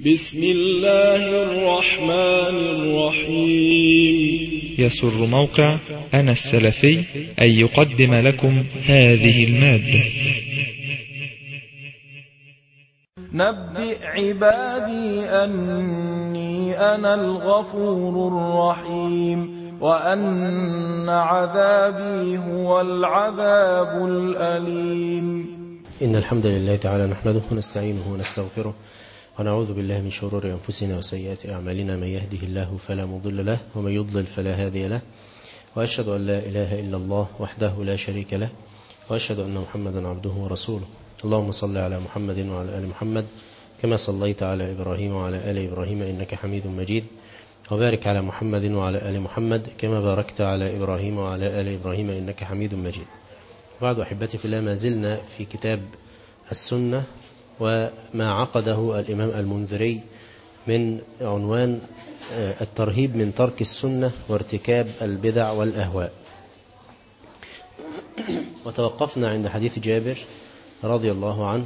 بسم الله الرحمن الرحيم. يسر موقع أنا السلفي أن يقدم لكم هذه المادة. نبئ عبادي أني أنا الغفور الرحيم وأن عذابي هو العذاب الأليم. إن الحمد لله تعالى نحمده ونستعينه ونستغفره ونعوذ بالله من شرور أنفسنا وسيئات أعمالنا. من يهده الله فلا مضل له ومن يضلل فلا هادي له، وأشهد أن لا إله إلا الله وحده لا شريك له، وأشهد أن محمدا عبده ورسوله. اللهم صل على محمد وعلى آل محمد كما صليت على إبراهيم وعلى آل إبراهيم إنك حميد مجيد، وبارك على محمد وعلى آل محمد كما باركت على إبراهيم وعلى آل إبراهيم إنك حميد مجيد. بعد أحبتي في الله، ما زلنا في كتاب السنة وما عقده الإمام المنذري من عنوان الترهيب من ترك السنة وارتكاب البدع والأهواء. وتوقفنا عند حديث جابر رضي الله عنه،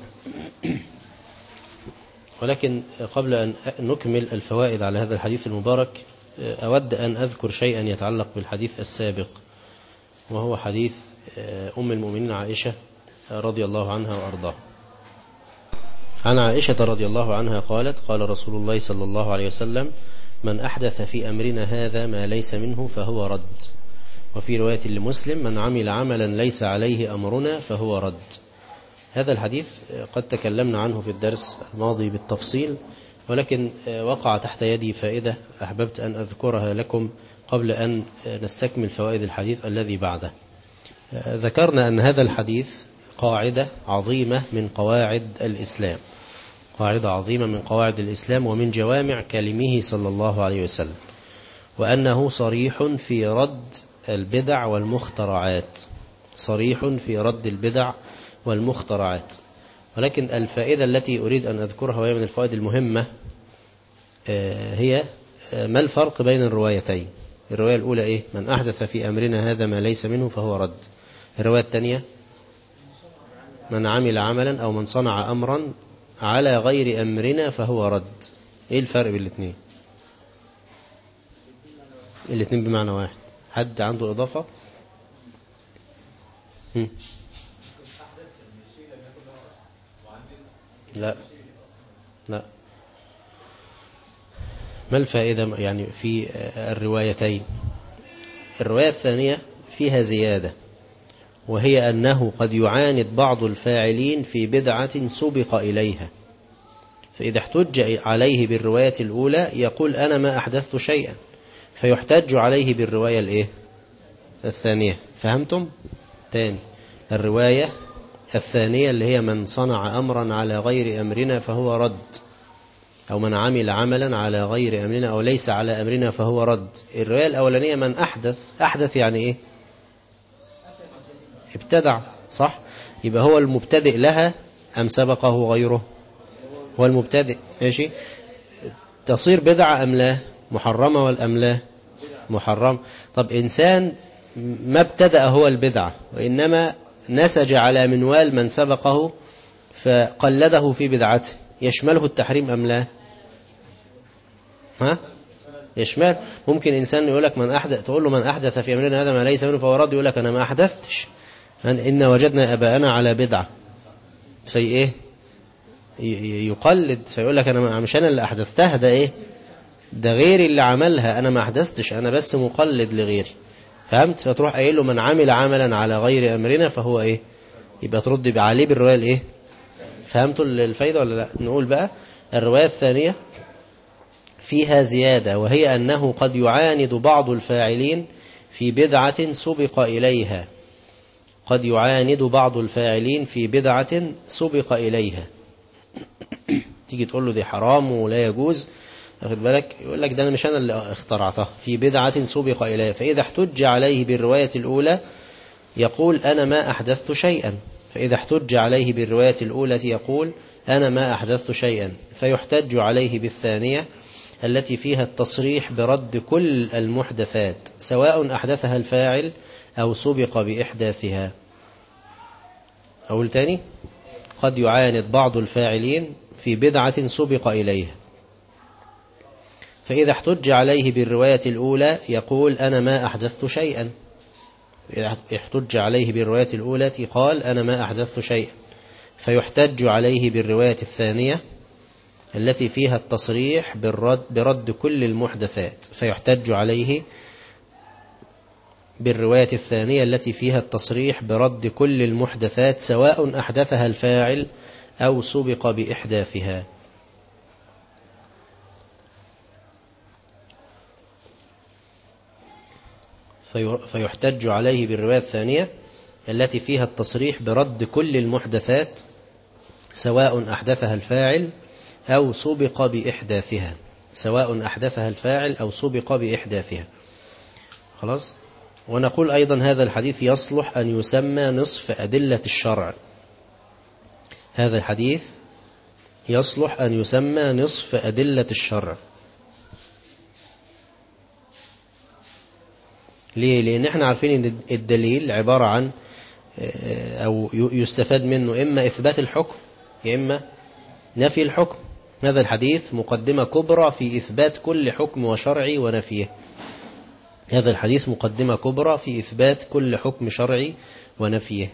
ولكن قبل أن نكمل الفوائد على هذا الحديث المبارك أود أن أذكر شيئا يتعلق بالحديث السابق، وهو حديث أم المؤمنين عائشة رضي الله عنها وأرضاها. عن عائشة رضي الله عنها قالت: قال رسول الله صلى الله عليه وسلم: من أحدث في أمرنا هذا ما ليس منه فهو رد. وفي رواية لمسلم: من عمل عملا ليس عليه أمرنا فهو رد. هذا الحديث قد تكلمنا عنه في الدرس الماضي بالتفصيل، ولكن وقع تحت يدي فائدة أحببت أن أذكرها لكم قبل أن نستكمل فوائد الحديث الذي بعده. ذكرنا أن هذا الحديث قاعدة عظيمة من قواعد الإسلام، قاعدة عظيمة من قواعد الإسلام ومن جوامع كلمه صلى الله عليه وسلم، وأنه صريح في رد البدع والمخترعات، صريح في رد البدع والمخترعات. ولكن الفائدة التي أريد أن أذكرها وهي من الفوائد المهمة هي ما الفرق بين الروايتين. الرواية الأولى إيه؟ من أحدث في أمرنا هذا ما ليس منه فهو رد. الرواية الثانية: من عمل عملا أو من صنع أمرا على غير أمرنا فهو رد. إيه الفرق بين الاثنين؟ الاثنين بمعنى واحد. حد عنده إضافة؟ لا ما الفائدة يعني في الروايتين؟ الرواية الثانية فيها زيادة، وهي أنه قد يعاند بعض الفاعلين في بدعة سبق إليها، فإذا احتج عليه بالرواية الأولى يقول أنا ما أحدثت شيئا، فيحتج عليه بالرواية الثانية. فهمتم؟ تاني، الرواية الثانية اللي هي من صنع أمرا على غير أمرنا فهو رد، أو من عمل عملا على غير أمرنا أو ليس على أمرنا فهو رد. الرواية الأولانية من أحدث يعني إيه؟ ابتدع، صح؟ يبقى هو المبتدئ لها أم سبقه غيره؟ هو المبتدئ، ماشي؟ تصير بدعة أم لا؟ محرمة والأم لا؟ محرم. طب إنسان ما ابتدأ هو البدعة، وإنما نسج على منوال من سبقه فقلده في بدعته، يشمله التحريم أم لا؟ يشمل. ممكن إنسان يقولك من أحدث، تقول له من أحدث في أمرنا هذا ما ليس منه فهو رد، يقولك أنا ما أحدثتش، إن وجدنا أباءنا على بدعة، في إيه؟ يقلد، فيقول لك أنا مش أنا اللي أحدثتها، ده إيه؟ ده غيري اللي عملها، أنا ما أحدثتش، أنا بس مقلد لغيري. فهمت؟ فتروح قايل له من عمل عملا على غير أمرنا فهو إيه؟ يبقى ترد عليه بالرواية الإيه؟ فهمتوا الفايدة ولا لا؟ نقول بقى الرواية الثانية فيها زيادة، وهي أنه قد يعاند بعض الفاعلين في بدعة سبق إليها. قد يعاند بعض الفاعلين في بدعة سبق إليها. تيجي تقول له دي حرام ولا يجوز، أخذ بالك، يقول لك ده أنا مش أنا اللي اخترعتها، في بدعة سبق إليها. فإذا احتج عليه بالرواية الأولى يقول أنا ما أحدثت شيئا، فإذا احتج عليه بالرواية الأولى يقول أنا ما أحدثت شيئا، فيحتج عليه بالثانية التي فيها التصريح برد كل المحدثات سواء أحدثها الفاعل أو سبق بإحداثها. أقول تاني: قد يعاند بعض الفاعلين في بدعة سبق إليها، فإذا احتج عليه بالرواية الأولى يقول أنا ما أحدثت شيئا. إذا احتج عليه بالرواية الأولى قال أنا ما أحدثت شيئا، فيحتج عليه بالرواية الثانية التي فيها التصريح برد كل المحدثات. فيحتج عليه بالرواية الثانية التي فيها التصريح برد كل المحدثات سواء أحدثها الفاعل أو سبق بإحداثها. فيحتج عليه بالرواية الثانية التي فيها التصريح برد كل المحدثات سواء أحدثها الفاعل أو سبق بإحداثها. سواء أحدثها الفاعل أو سبق بإحداثها. خلاص. ونقول أيضا هذا الحديث يصلح أن يسمى نصف أدلة الشرع. هذا الحديث يصلح أن يسمى نصف أدلة الشرع. ليه؟ لأن احنا عارفين أن الدليل عبارة عن أو يستفاد منه إما إثبات الحكم إما نفي الحكم. هذا الحديث مقدمة كبرى في إثبات كل حكم وشرعي ونفيه. هذا الحديث مقدمة كبرى في إثبات كل حكم شرعي ونفيه.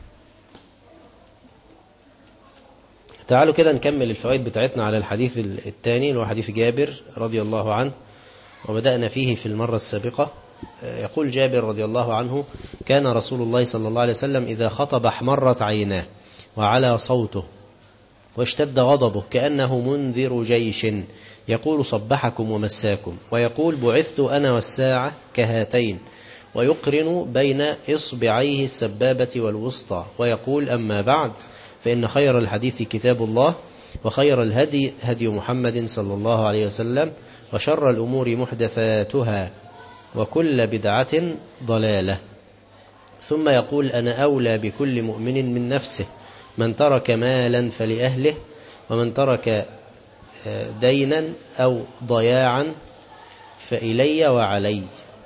تعالوا كده نكمل الفوائد بتاعتنا على الحديث الثاني اللي هو حديث جابر رضي الله عنه، وبدأنا فيه في المرة السابقة. يقول جابر رضي الله عنه: كان رسول الله صلى الله عليه وسلم إذا خطب احمرت عيناه وعلى صوته واشتد غضبه كأنه منذر جيش يقول صبحكم ومساكم، ويقول بعثت أنا والساعة كهاتين، ويقرن بين إصبعيه السبابة والوسطى، ويقول أما بعد فإن خير الحديث كتاب الله، وخير الهدي هدي محمد صلى الله عليه وسلم، وشر الأمور محدثاتها، وكل بدعة ضلالة. ثم يقول أنا أولى بكل مؤمن من نفسه، من ترك مالا فلأهله، ومن ترك دينا أو ضياعا فإلي وعلي.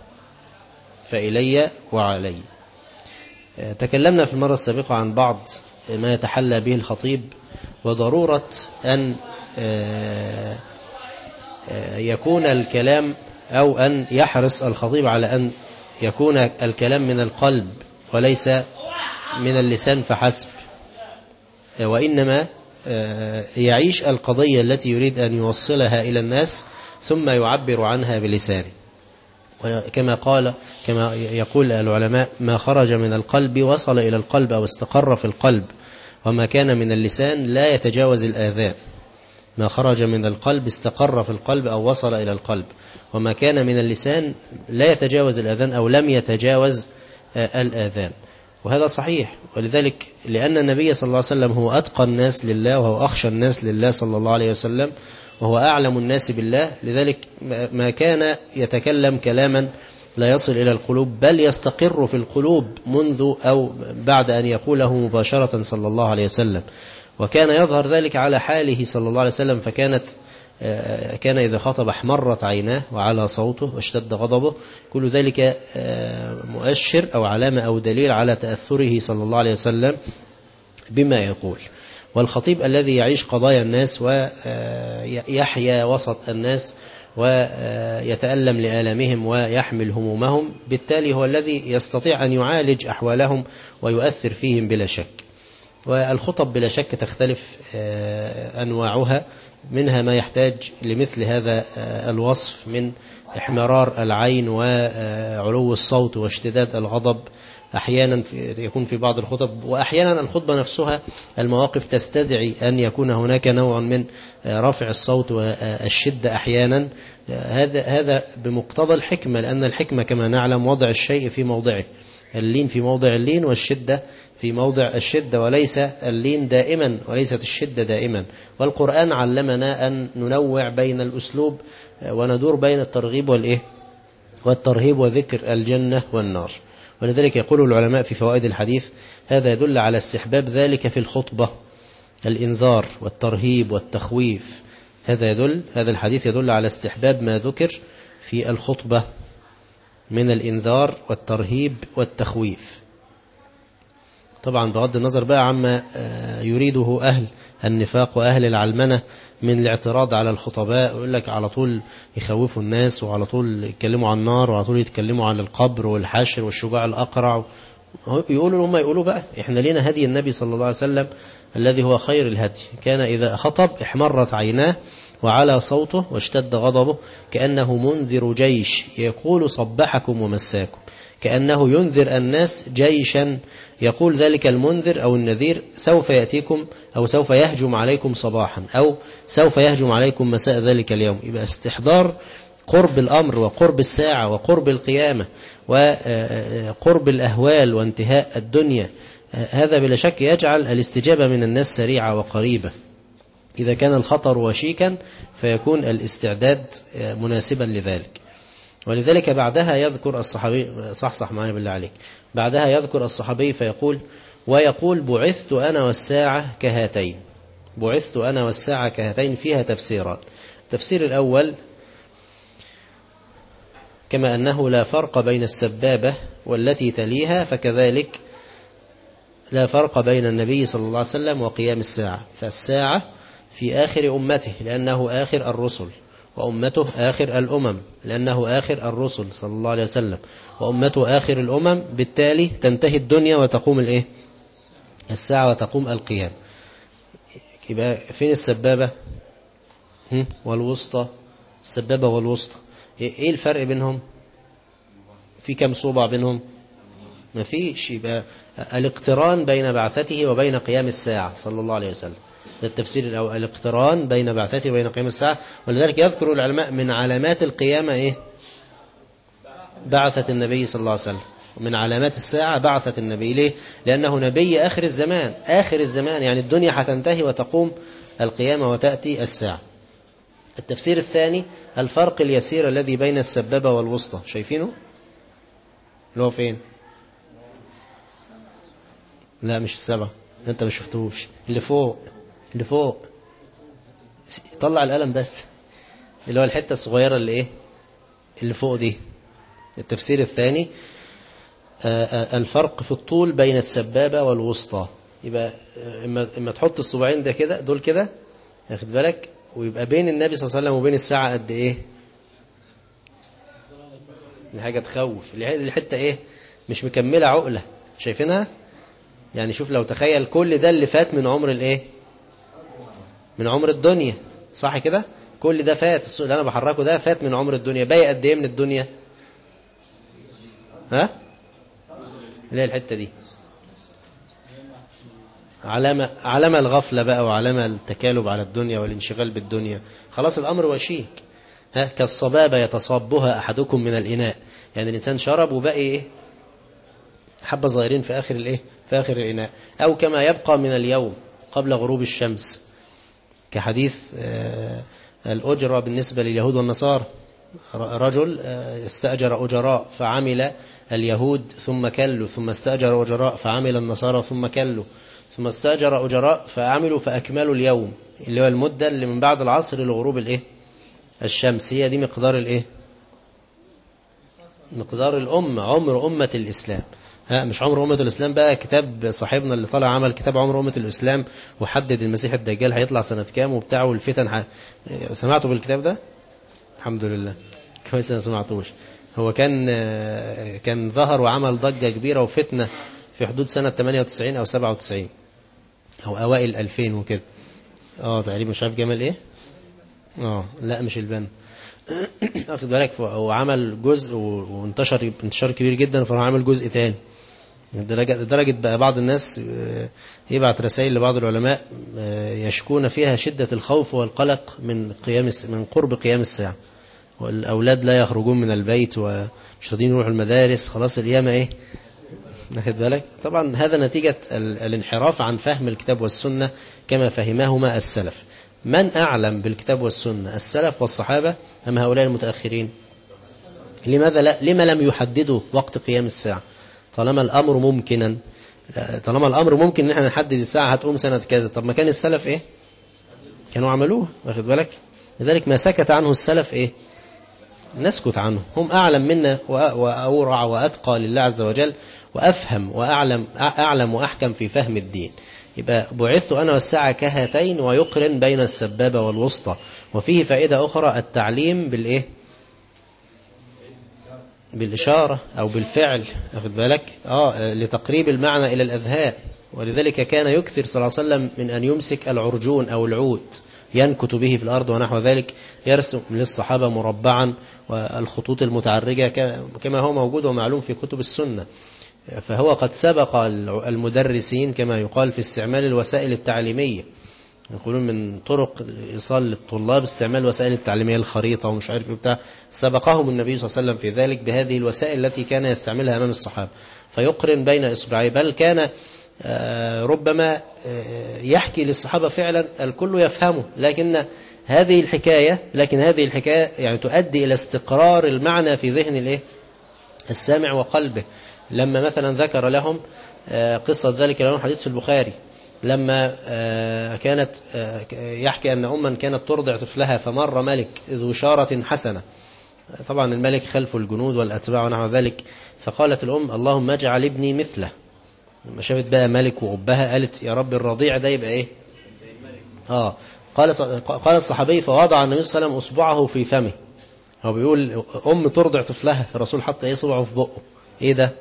فإلي وعلي. تكلمنا في المرة السابقة عن بعض ما يتحلى به الخطيب، وضرورة أن يكون الكلام أو أن يحرص الخطيب على أن يكون الكلام من القلب وليس من اللسان فحسب، وإنما يعيش القضية التي يريد أن يوصلها إلى الناس ثم يعبر عنها بلسانه. كما يقول العلماء: ما خرج من القلب وصل إلى القلب أو استقر في القلب، وما كان من اللسان لا يتجاوز الآذان. ما خرج من القلب استقر في القلب أو وصل إلى القلب، وما كان من اللسان لا يتجاوز الآذان أو لم يتجاوز الآذان. وهذا صحيح، ولذلك لأن النبي صلى الله عليه وسلم هو أتقى الناس لله وهو أخشى الناس لله صلى الله عليه وسلم، وهو أعلم الناس بالله، لذلك ما كان يتكلم كلاما لا يصل إلى القلوب بل يستقر في القلوب منذ أو بعد أن يقوله مباشرة صلى الله عليه وسلم. وكان يظهر ذلك على حاله صلى الله عليه وسلم، كان إذا خطب احمرت عيناه وعلى صوته واشتد غضبه. كل ذلك مؤشر أو علامة أو دليل على تأثره صلى الله عليه وسلم بما يقول. والخطيب الذي يعيش قضايا الناس ويحيا وسط الناس ويتألم لآلامهم ويحمل همومهم، بالتالي هو الذي يستطيع أن يعالج أحوالهم ويؤثر فيهم بلا شك. والخطب بلا شك تختلف أنواعها، منها ما يحتاج لمثل هذا الوصف من احمرار العين وعلو الصوت واشتداد الغضب. أحيانا يكون في بعض الخطب، وأحيانا الخطبة نفسها المواقف تستدعي أن يكون هناك نوع من رفع الصوت والشدة أحيانا. هذا بمقتضى الحكمة، لأن الحكمة كما نعلم وضع الشيء في موضعه، اللين في موضع اللين والشدة في موضع الشدة، وليس اللين دائما وليست الشدة دائما. والقرآن علمنا أن ننوع بين الأسلوب وندور بين الترغيب والترهيب وذكر الجنة والنار. ولذلك يقول العلماء في فوائد الحديث: هذا يدل على استحباب ذلك في الخطبة، الإنذار والترهيب والتخويف. هذا الحديث يدل على استحباب ما ذكر في الخطبة من الإنذار والترهيب والتخويف. طبعا بغض النظر بقى عما يريده أهل النفاق وأهل العلمنة من الاعتراض على الخطباء، ويقول لك على طول يخوفوا الناس، وعلى طول يتكلموا عن النار، وعلى طول يتكلموا عن القبر والحشر والشجاع الأقرع. يقولوا هم يقولوا بقى إحنا لنا هدي النبي صلى الله عليه وسلم الذي هو خير الهدي، كان إذا خطب احمرت عيناه وعلى صوته واشتد غضبه كأنه منذر جيش يقول صبحكم ومساكم، كأنه ينذر الناس جيشا يقول ذلك المنذر أو النذير سوف يأتيكم أو سوف يهجم عليكم صباحا أو سوف يهجم عليكم مساء ذلك اليوم. يبقى استحضار قرب الأمر وقرب الساعة وقرب القيامة وقرب الأهوال وانتهاء الدنيا، هذا بلا شك يجعل الاستجابة من الناس سريعة وقريبة. إذا كان الخطر وشيكا فيكون الاستعداد مناسبا لذلك. ولذلك بعدها يذكر الصحابي، صح معايا بالله عليك، بعدها يذكر الصحابي فيقول ويقول بعثت أنا والساعة كهاتين. بعثت أنا والساعة كهاتين فيها تفسيرات. التفسير الأول كما أنه لا فرق بين السبابة والتي تليها فكذلك لا فرق بين النبي صلى الله عليه وسلم وقيام الساعة، فالساعة في آخر أمته لأنه آخر الرسل، وأمته آخر الأمم لأنه آخر الرسل صلى الله عليه وسلم، وأمته آخر الأمم، بالتالي تنتهي الدنيا وتقوم الساعة وتقوم القيام. يبقى فين السبابة والوسطى؟ السبابة والوسطى إيه الفرق بينهم؟ في كم صوبع بينهم؟ ما فيش. يبقى الاقتران بين بعثته وبين قيام الساعة صلى الله عليه وسلم، ده التفسير الأول، الاقتران بين بعثته وبين قيام الساعة. ولذلك يذكر العلماء من علامات القيامة إيه؟ بعثة النبي صلى الله عليه وسلم. ومن علامات الساعة بعثة النبي. ليه؟ لأنه نبي آخر الزمان، آخر الزمان يعني الدنيا هتنتهي وتقوم القيامة وتأتي الساعة. التفسير الثاني الفرق اليسير الذي بين السبابة والوسطى، شايفينه؟ اللي هو فين؟ لا مش السبعة، انت مش شفتوش، اللي فوق، اللي فوق، طلع القلم بس، اللي هو الحتة الصغيرة اللي ايه اللي فوق دي. التفسير الثاني الفرق في الطول بين السبابة والوسطى. يبقى اما تحط الصباعين ده كده، دول كده، ياخد بالك، ويبقى بين النبي صلى الله عليه وسلم وبين الساعة قد ايه؟ حاجة تخوف. الحتة ايه؟ مش مكملة عقلة، شايفينها؟ يعني شوف، لو تخيل كل ده اللي فات من عمر الايه؟ من عمر الدنيا، صح كده؟ كل ده فات، اللي انا بحركه ده فات من عمر الدنيا، باقي قد ايه من الدنيا؟ ها؟ اللي هي الحتة دي علامة الغفلة بقى، وعلامة التكالب على الدنيا والانشغال بالدنيا. خلاص الأمر وشيك. كالصبابة يتصابها أحدكم من الإناء، يعني الإنسان شرب وبقي إيه؟ حبة صغيرين في آخر الإيه؟ في آخر الإناء. أو كما يبقى من اليوم قبل غروب الشمس، كحديث الأجرة بالنسبة لليهود والنصارى. رجل استأجر أجراء فعمل اليهود ثم كلوا، ثم استأجر أجراء فعمل النصارى ثم كلوا، ثم استأجر أجراء فعملوا فأكملوا اليوم، اللي هو المدة اللي من بعد العصر لغروب الإيه؟ الشمس. هي دي مقدار الإيه؟ مقدار الأمة، عمر أمة الإسلام. مش عمر أمة الإسلام بقى كتاب صاحبنا اللي طلع عمل كتاب عمر أمة الإسلام وحدد المسيح الدجال هيطلع سنة كام وبتاعه والفتن. سمعتوا بالكتاب ده؟ الحمد لله كويس أنا سمعتوش. هو كان ظهر وعمل ضجة كبيرة وفتنة في حدود سنة 98 أو 97 أو أوائل 2000 وكده. تقريبا مش عارف جمال إيه. لا مش البنا. أخذ بالك، هو عمل جزء وانتشر انتشار كبير جدا، فهو عمل جزء تاني. لدرجة بقى بعض الناس يبعت رسائل لبعض العلماء يشكون فيها شدة الخوف والقلق من قرب قيام الساعة، والأولاد لا يخرجون من البيت ومش راضيين يروحوا المدارس، خلاص القيامة إيه؟ أخذ بالك. طبعا هذا نتيجة الانحراف عن فهم الكتاب والسنة كما فهمهما السلف. من أعلم بالكتاب والسنة، السلف والصحابة أم هؤلاء المتأخرين؟ لما لم يحددوا وقت قيام الساعة طالما الأمر ممكن ان احنا نحدد الساعة هتقوم سنة كذا؟ طب ما كان السلف ايه؟ كانوا عملوه، واخد بالك. لذلك ما سكت عنه السلف ايه؟ نسكت عنهم، هم أعلم منا وأورع وأتقى لله عز وجل وأفهم وأعلم وأحكم في فهم الدين. يبقى بعثت أنا والساعة كهاتين، ويقرن بين السبابة والوسطى. وفيه فائدة أخرى، التعليم بالإيه؟ بالإشارة أو بالفعل، أخذ بالك؟ لتقريب المعنى إلى الأذهان. ولذلك كان يكثر صلى الله عليه وسلم من أن يمسك العرجون أو العود ينكت به في الأرض ونحو ذلك، يرسم للصحابة مربعا والخطوط المتعرجة كما هو موجود ومعلوم في كتب السنة. فهو قد سبق المدرسين كما يقال في استعمال الوسائل التعليمية، يقولون من طرق إيصال للطلاب استعمال الوسائل التعليمية، الخريطة ومش عارف بتاع، سبقهم النبي صلى الله عليه وسلم في ذلك بهذه الوسائل التي كان يستعملها أمام الصحابة، فيقرن بين إصبعي. بل كان ربما يحكي للصحابة فعلا الكل يفهمه، لكن هذه الحكاية يعني تؤدي إلى استقرار المعنى في ذهن السامع وقلبه. لما مثلا ذكر لهم قصة ذلك لهم حديث في البخاري، لما كانت يحكي أن أما كانت ترضع طفلها فمر ملك ذو شارة حسنة، طبعا الملك خلف الجنود والأتباع ونحو ذلك، فقالت الأم اللهم اجعل ابني مثله. لما شافت بقى ملك وأبها قالت يا رب الرضيع ده يبقى إيه؟ قال الصحابي فوضع النبي صلى الله عليه وسلم أصبعه في فمه. هو بيقول أم ترضع طفلها، الرسول حط إيه؟ صبعه في بقه. إيه ده؟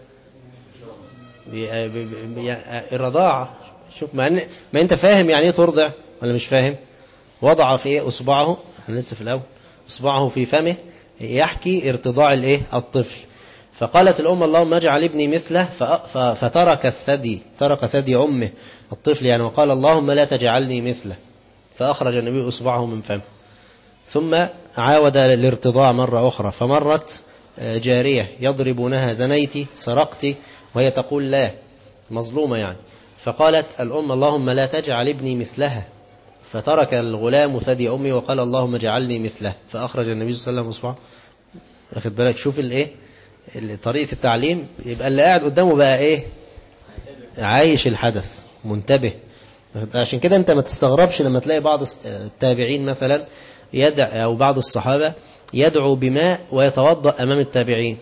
الرضاعة. شوف، ما أنت فاهم يعني إيه ترضع ولا مش فاهم؟ وضع في إيه؟ أصبعه، احنا لسه في الأول، أصبعه في فمه يحكي ارتضاع الطفل. فقالت الأم اللهم اجعل ابني مثله، فترك الثدي، ترك ثدي أمه الطفل يعني، وقال اللهم لا تجعلني مثله، فأخرج النبي أصبعه من فمه. ثم عاود الارتضاع مرة أخرى، فمرت جارية يضربونها زنيتي سرقتي، وهي تقول لا، مظلومة يعني. فقالت الأم اللهم لا تجعل ابني مثلها، فترك الغلام ثدي أمي وقال اللهم اجعلني مثله، فأخرج النبي صلى الله عليه وسلم أصبعه. أخذ بالك؟ شوف طريقة التعليم. يبقى اللي قاعد قدامه بقى إيه؟ عايش الحدث، منتبه. عشان كده أنت ما تستغربش لما تلاقي بعض التابعين مثلا أو بعض الصحابة يدعو بماء ويتوضأ أمام التابعين.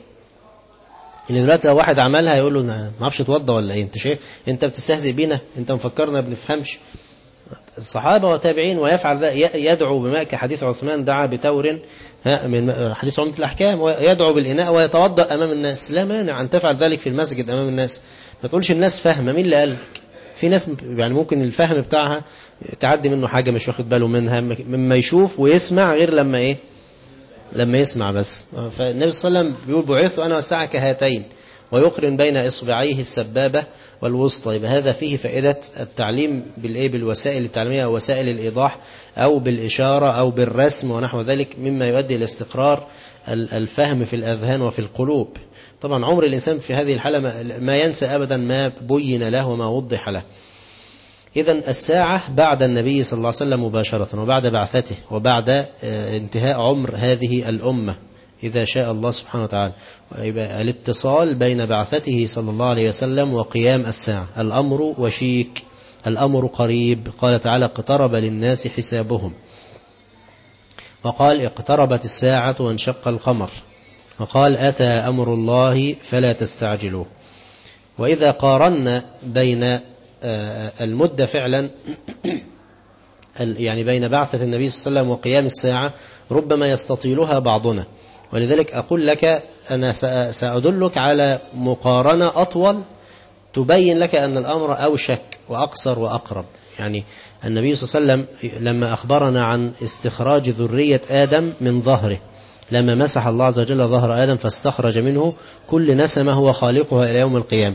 إن دلوقتي لو واحد عملها يقول له ما اعرفش اتوضى ولا ايه، انت شايف انت بتستهزئ بينا، انت مفكرنا بنفهمش. الصحابة وتابعين ويفعل ذا، يدعو بماء كحديث عثمان دعا بتور من حديث عمدة الأحكام، ويدعو بالإناء ويتوضأ أمام الناس. لا مانع أن تفعل ذلك في المسجد أمام الناس، ما تقولش الناس فاهمة. مين اللي قال؟ في ناس يعني ممكن الفهم بتاعها تعدي منه حاجة مش واخد باله منها، مما يشوف ويسمع غير لما ايه؟ لما يسمع بس. فالنبي صلى الله عليه وسلم بيقول بعثت أنا والساعة كهاتين، ويقرن بين إصبعيه السبابة والوسطى. يبقى هذا فيه فائدة التعليم بالوسائل التعليمية أو وسائل الإيضاح أو بالإشارة أو بالرسم ونحو ذلك، مما يؤدي إلى استقرار الفهم في الأذهان وفي القلوب. طبعا عمر الإنسان في هذه الحالة ما ينسى أبدا ما بين له وما وضح له. إذن الساعة بعد النبي صلى الله عليه وسلم مباشرة، وبعد بعثته، وبعد انتهاء عمر هذه الأمة إذا شاء الله سبحانه وتعالى. ويبقى الاتصال بين بعثته صلى الله عليه وسلم وقيام الساعة. الأمر وشيك، الأمر قريب. قال تعالى اقترب للناس حسابهم، وقال اقتربت الساعة وانشق القمر، وقال أتى أمر الله فلا تستعجلوه. وإذا قارنا بين المدة فعلا يعني بين بعثة النبي صلى الله عليه وسلم وقيام الساعة، ربما يستطيلها بعضنا. ولذلك أقول لك أنا سأدلك على مقارنة أطول تبين لك أن الأمر أوشك وأقصر وأقرب. يعني النبي صلى الله عليه وسلم لما أخبرنا عن استخراج ذرية آدم من ظهره، لما مسح الله عز وجل ظهر آدم فاستخرج منه كل نسمة هو خالقها إلى يوم القيامة،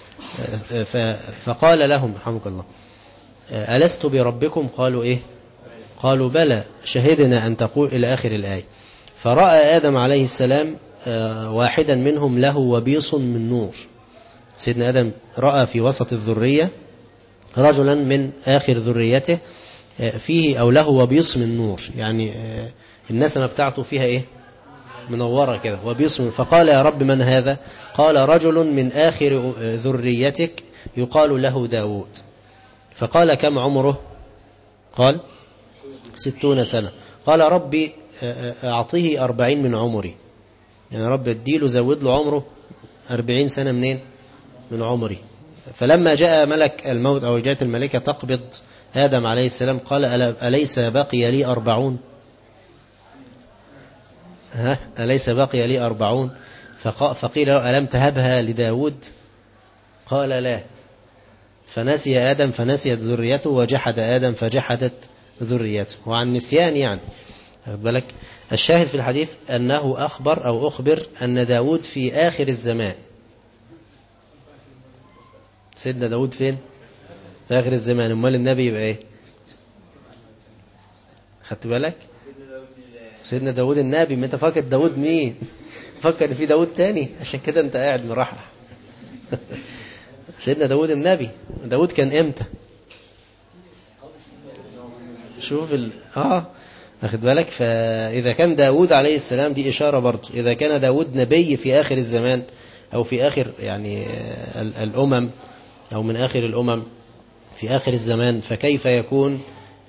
فقال لهم رحمك الله ألست بربكم؟ قالوا إيه؟ قالوا بلى شهدنا أن تقول إلى آخر الآية. فرأى آدم عليه السلام واحدا منهم له وبيص من نور. سيدنا آدم رأى في وسط الذرية رجلا من آخر ذريته فيه أو له وبيص من نور، يعني النسمة بتاعته فيها إيه؟ منورة كده وبيص. فقال يا رب من هذا؟ قال رجل من آخر ذريتك يقال له داود. فقال كم عمره؟ قال 60 سنة. قال ربي أعطيه 40 من عمري. يعني رب اديله زود له عمره 40 سنة منين؟ من عمري. فلما جاء ملك الموت أو جاءت الملكة تقبض آدم عليه السلام قال أليس بقي لي 40؟ أليس بقي لي 40؟ فقيل له ألم تهبها لداود؟ قال لا. فنسي آدم فنسيت ذريته، وجحد آدم فجحدت ذريته. وعن نسيان يعني أخذ بالك. الشاهد في الحديث أنه أخبر أن داود في آخر الزمان. سيدنا داود فين؟ في آخر الزمان. أمال النبي يبقى إيه؟ خدت بالك؟ سيدنا داود النبي. ما أنت فاكر داود مين؟ فكر في داود تاني، عشان كده أنت قاعد مرحح. سيدنا داود النبي. داود كان إمتى؟ شوف أخذ بالك. فإذا كان داود عليه السلام دي إشارة برضو، إذا كان داود نبي في آخر الزمان أو في آخر يعني الأمم أو من آخر الأمم في آخر الزمان، فكيف يكون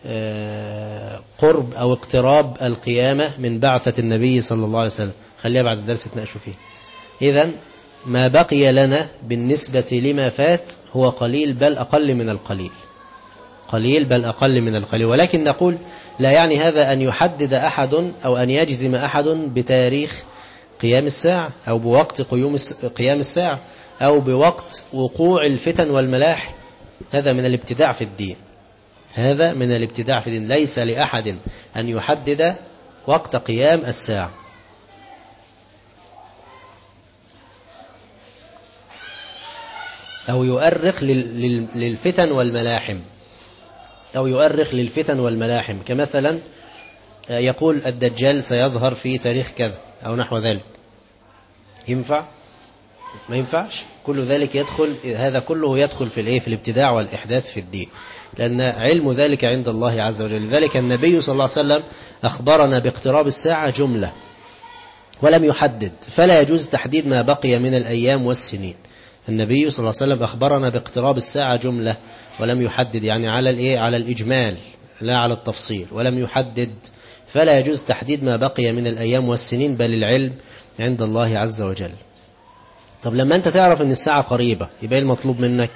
قرب أو اقتراب القيامة من بعثة النبي صلى الله عليه وسلم؟ خليها بعد الدرس نتناقشوا فيه. إذن ما بقي لنا بالنسبة لما فات هو قليل بل أقل من القليل، قليل بل أقل من القليل. ولكن نقول لا يعني هذا أن يحدد أحد أو أن يجزم أحد بتاريخ قيام الساعة أو بوقت قيام الساعة أو بوقت وقوع الفتن والملاحم. هذا من الابتداع في الدين، هذا من الابتداع في الدين. ليس لأحد أن يحدد وقت قيام الساعة. أو يؤرخ للفتن والملاحم، أو يؤرخ للفتن والملاحم، كمثلا يقول الدجال سيظهر في تاريخ كذا أو نحو ذلك. ينفع؟ ما ينفعش. كل ذلك يدخل، هذا كله يدخل في الابتداع والإحداث في الدين، لأن علم ذلك عند الله عز وجل. لذلك النبي صلى الله عليه وسلم أخبرنا باقتراب الساعة جملة ولم يحدد، فلا يجوز تحديد ما بقي من الأيام والسنين. النبي صلى الله عليه وسلم أخبرنا باقتراب الساعة جملة ولم يحدد، يعني على الإجمال لا على التفصيل، ولم يحدد، فلا يجوز تحديد ما بقي من الأيام والسنين، بل العلم عند الله عز وجل. طب لما أنت تعرف أن الساعة قريبة يبقى المطلوب منك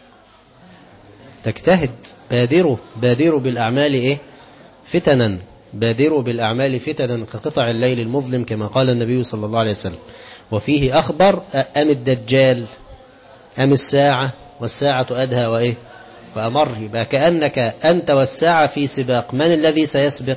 تجتهد. بادروا بالأعمال فتنا، بادروا بالأعمال فتنا كقطع الليل المظلم، كما قال النبي صلى الله عليه وسلم. وفيه أخبر أم الدجال أم الساعة، والساعة أدهى وأمر. يبقى كأنك أنت والساعة في سباق. من الذي سيسبق؟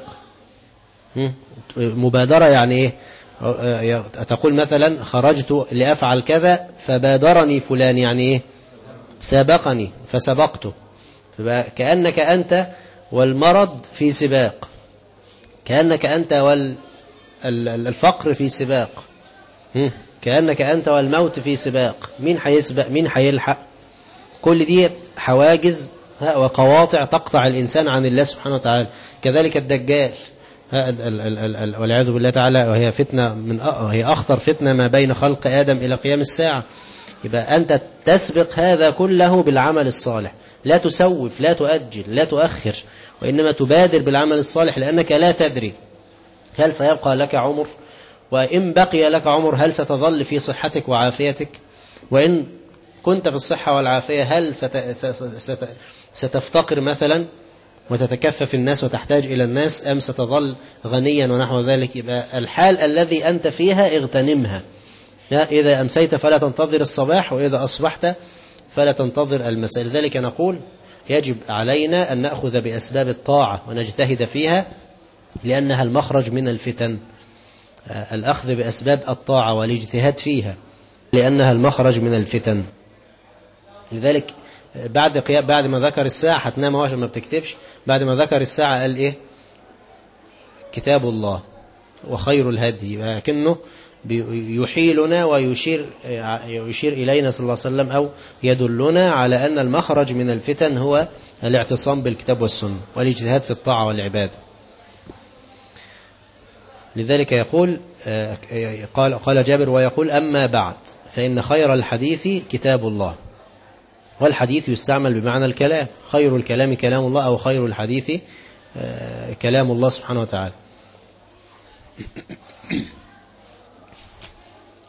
مبادرة يعني تقول مثلا خرجت لأفعل كذا فبادرني فلان، يعني سابقني فسبقته. كأنك أنت والمرض في سباق، كأنك أنت والفقر في سباق، كأنك أنت والموت في سباق. مين هيسبق؟ مين هيلحق؟ كل دي حواجز وقواطع تقطع الإنسان عن الله سبحانه وتعالى. كذلك الدجال والعياذ بالله تعالى، وهي فتنة هي أخطر فتنة ما بين خلق آدم إلى قيام الساعة. يبقى أنت تسبق هذا كله بالعمل الصالح، لا تسوف، لا تؤجل، لا تؤخر، وإنما تبادر بالعمل الصالح، لأنك لا تدري هل سيبقى لك عمر، وإن بقي لك عمر هل ستظل في صحتك وعافيتك، وإن كنت في الصحة والعافية هل ستفتقر مثلا وتتكفف الناس وتحتاج إلى الناس، أم ستظل غنيا ونحو ذلك. يبقى الحال الذي أنت فيها اغتنمها. إذا أمسيت فلا تنتظر الصباح، وإذا أصبحت فلا تنتظر المساء. لذلك نقول يجب علينا أن نأخذ بأسباب الطاعة ونجتهد فيها، لأنها المخرج من الفتن. الأخذ بأسباب الطاعة والاجتهاد فيها لأنها المخرج من الفتن. لذلك بعد ما ذكر الساعة هتنام عشان ما بتكتبش. بعد ما ذكر الساعة قال كتاب الله وخير الهدي، لكنه يحيلنا ويشير إلينا صلى الله عليه وسلم، أو يدلنا على أن المخرج من الفتن هو الاعتصام بالكتاب والسنة والاجتهاد في الطاعة والعبادة. لذلك يقول قال جابر ويقول أما بعد فإن خير الحديث كتاب الله. والحديث يستعمل بمعنى الكلام، خير الكلام كلام الله، أو خير الحديث كلام الله سبحانه وتعالى.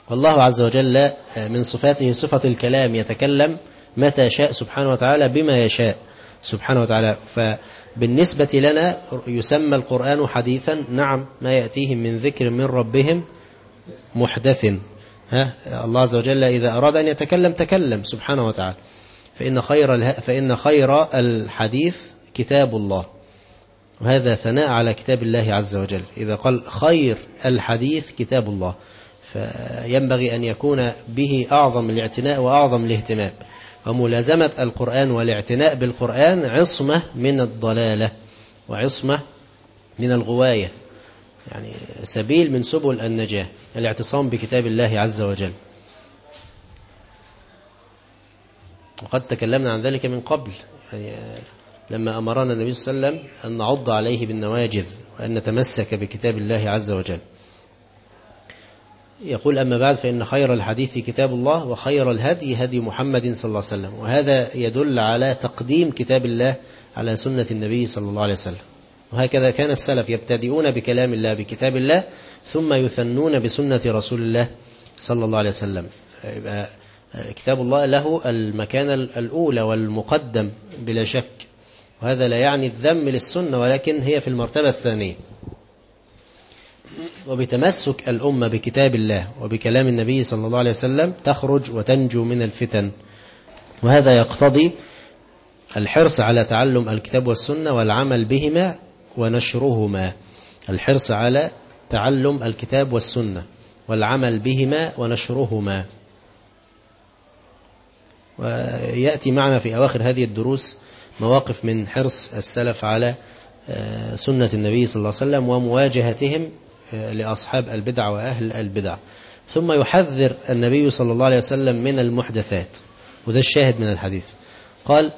والله عز وجل من صفاته صفة الكلام، يتكلم متى شاء سبحانه وتعالى بما يشاء سبحانه وتعالى. فبالنسبة لنا يسمى القرآن حديثا، نعم، ما يأتيهم من ذكر من ربهم محدث. الله عز وجل إذا أراد أن يتكلم تكلم سبحانه وتعالى. فإن خير الحديث كتاب الله، وهذا ثناء على كتاب الله عز وجل. إذا قال خير الحديث كتاب الله، فينبغي أن يكون به أعظم الاعتناء وأعظم الاهتمام. وملازمة القرآن والاعتناء بالقرآن عصمة من الضلالة وعصمة من الغواية، يعني سبيل من سبل النجاة، الاعتصام بكتاب الله عز وجل. وقد تكلمنا عن ذلك من قبل، يعني لما أمرنا النبي صلى الله عليه وسلم أن نعض عليه بالنواجذ وأن نتمسك بكتاب الله عز وجل. يقول أما بعد، فإن خير الحديث كتاب الله وخير الهدي هدي محمد صلى الله عليه وسلم. وهذا يدل على تقديم كتاب الله على سنة النبي صلى الله عليه وسلم. وهكذا كان السلف يبتدئون بكلام الله بكتاب الله، ثم يثنون بسنة رسول الله صلى الله عليه وسلم. يبقى كتاب الله له المكانة الأولى والمقدم بلا شك، وهذا لا يعني الذم للسنة، ولكن هي في المرتبة الثانية. وبتمسك الأمة بكتاب الله وبكلام النبي صلى الله عليه وسلم تخرج وتنجو من الفتن. وهذا يقتضي الحرص على تعلم الكتاب والسنة والعمل بهما ونشرهما. الحرص على تعلم الكتاب والسنة والعمل بهما ونشرهما. ويأتي معنا في أواخر هذه الدروس مواقف من حرص السلف على سنة النبي صلى الله عليه وسلم ومواجهتهم لأصحاب البدع وأهل البدع. ثم يحذر النبي صلى الله عليه وسلم من المحدثات، وده الشاهد من الحديث. قال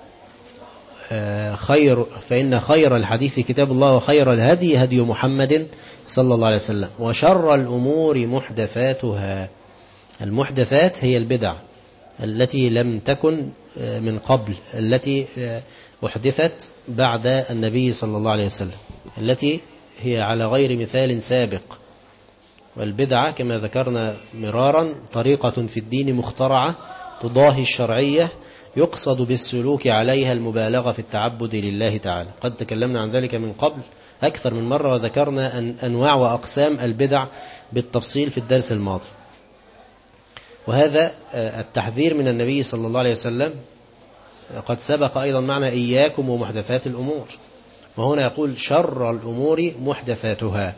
فإن خير الحديث كتاب الله وخير الهدي هدي محمد صلى الله عليه وسلم وشر الأمور محدثاتها. المحدثات هي البدع التي لم تكن من قبل، التي أحدثت بعد النبي صلى الله عليه وسلم، التي هي على غير مثال سابق. والبدعة كما ذكرنا مرارا طريقة في الدين مخترعة تضاهي الشرعية، يقصد بالسلوك عليها المبالغة في التعبد لله تعالى. قد تكلمنا عن ذلك من قبل أكثر من مرة، وذكرنا أنواع وأقسام البدع بالتفصيل في الدرس الماضي. وهذا التحذير من النبي صلى الله عليه وسلم قد سبق أيضا معنا إياكم ومحدثات الأمور، وهنا يقول شر الأمور محدثاتها.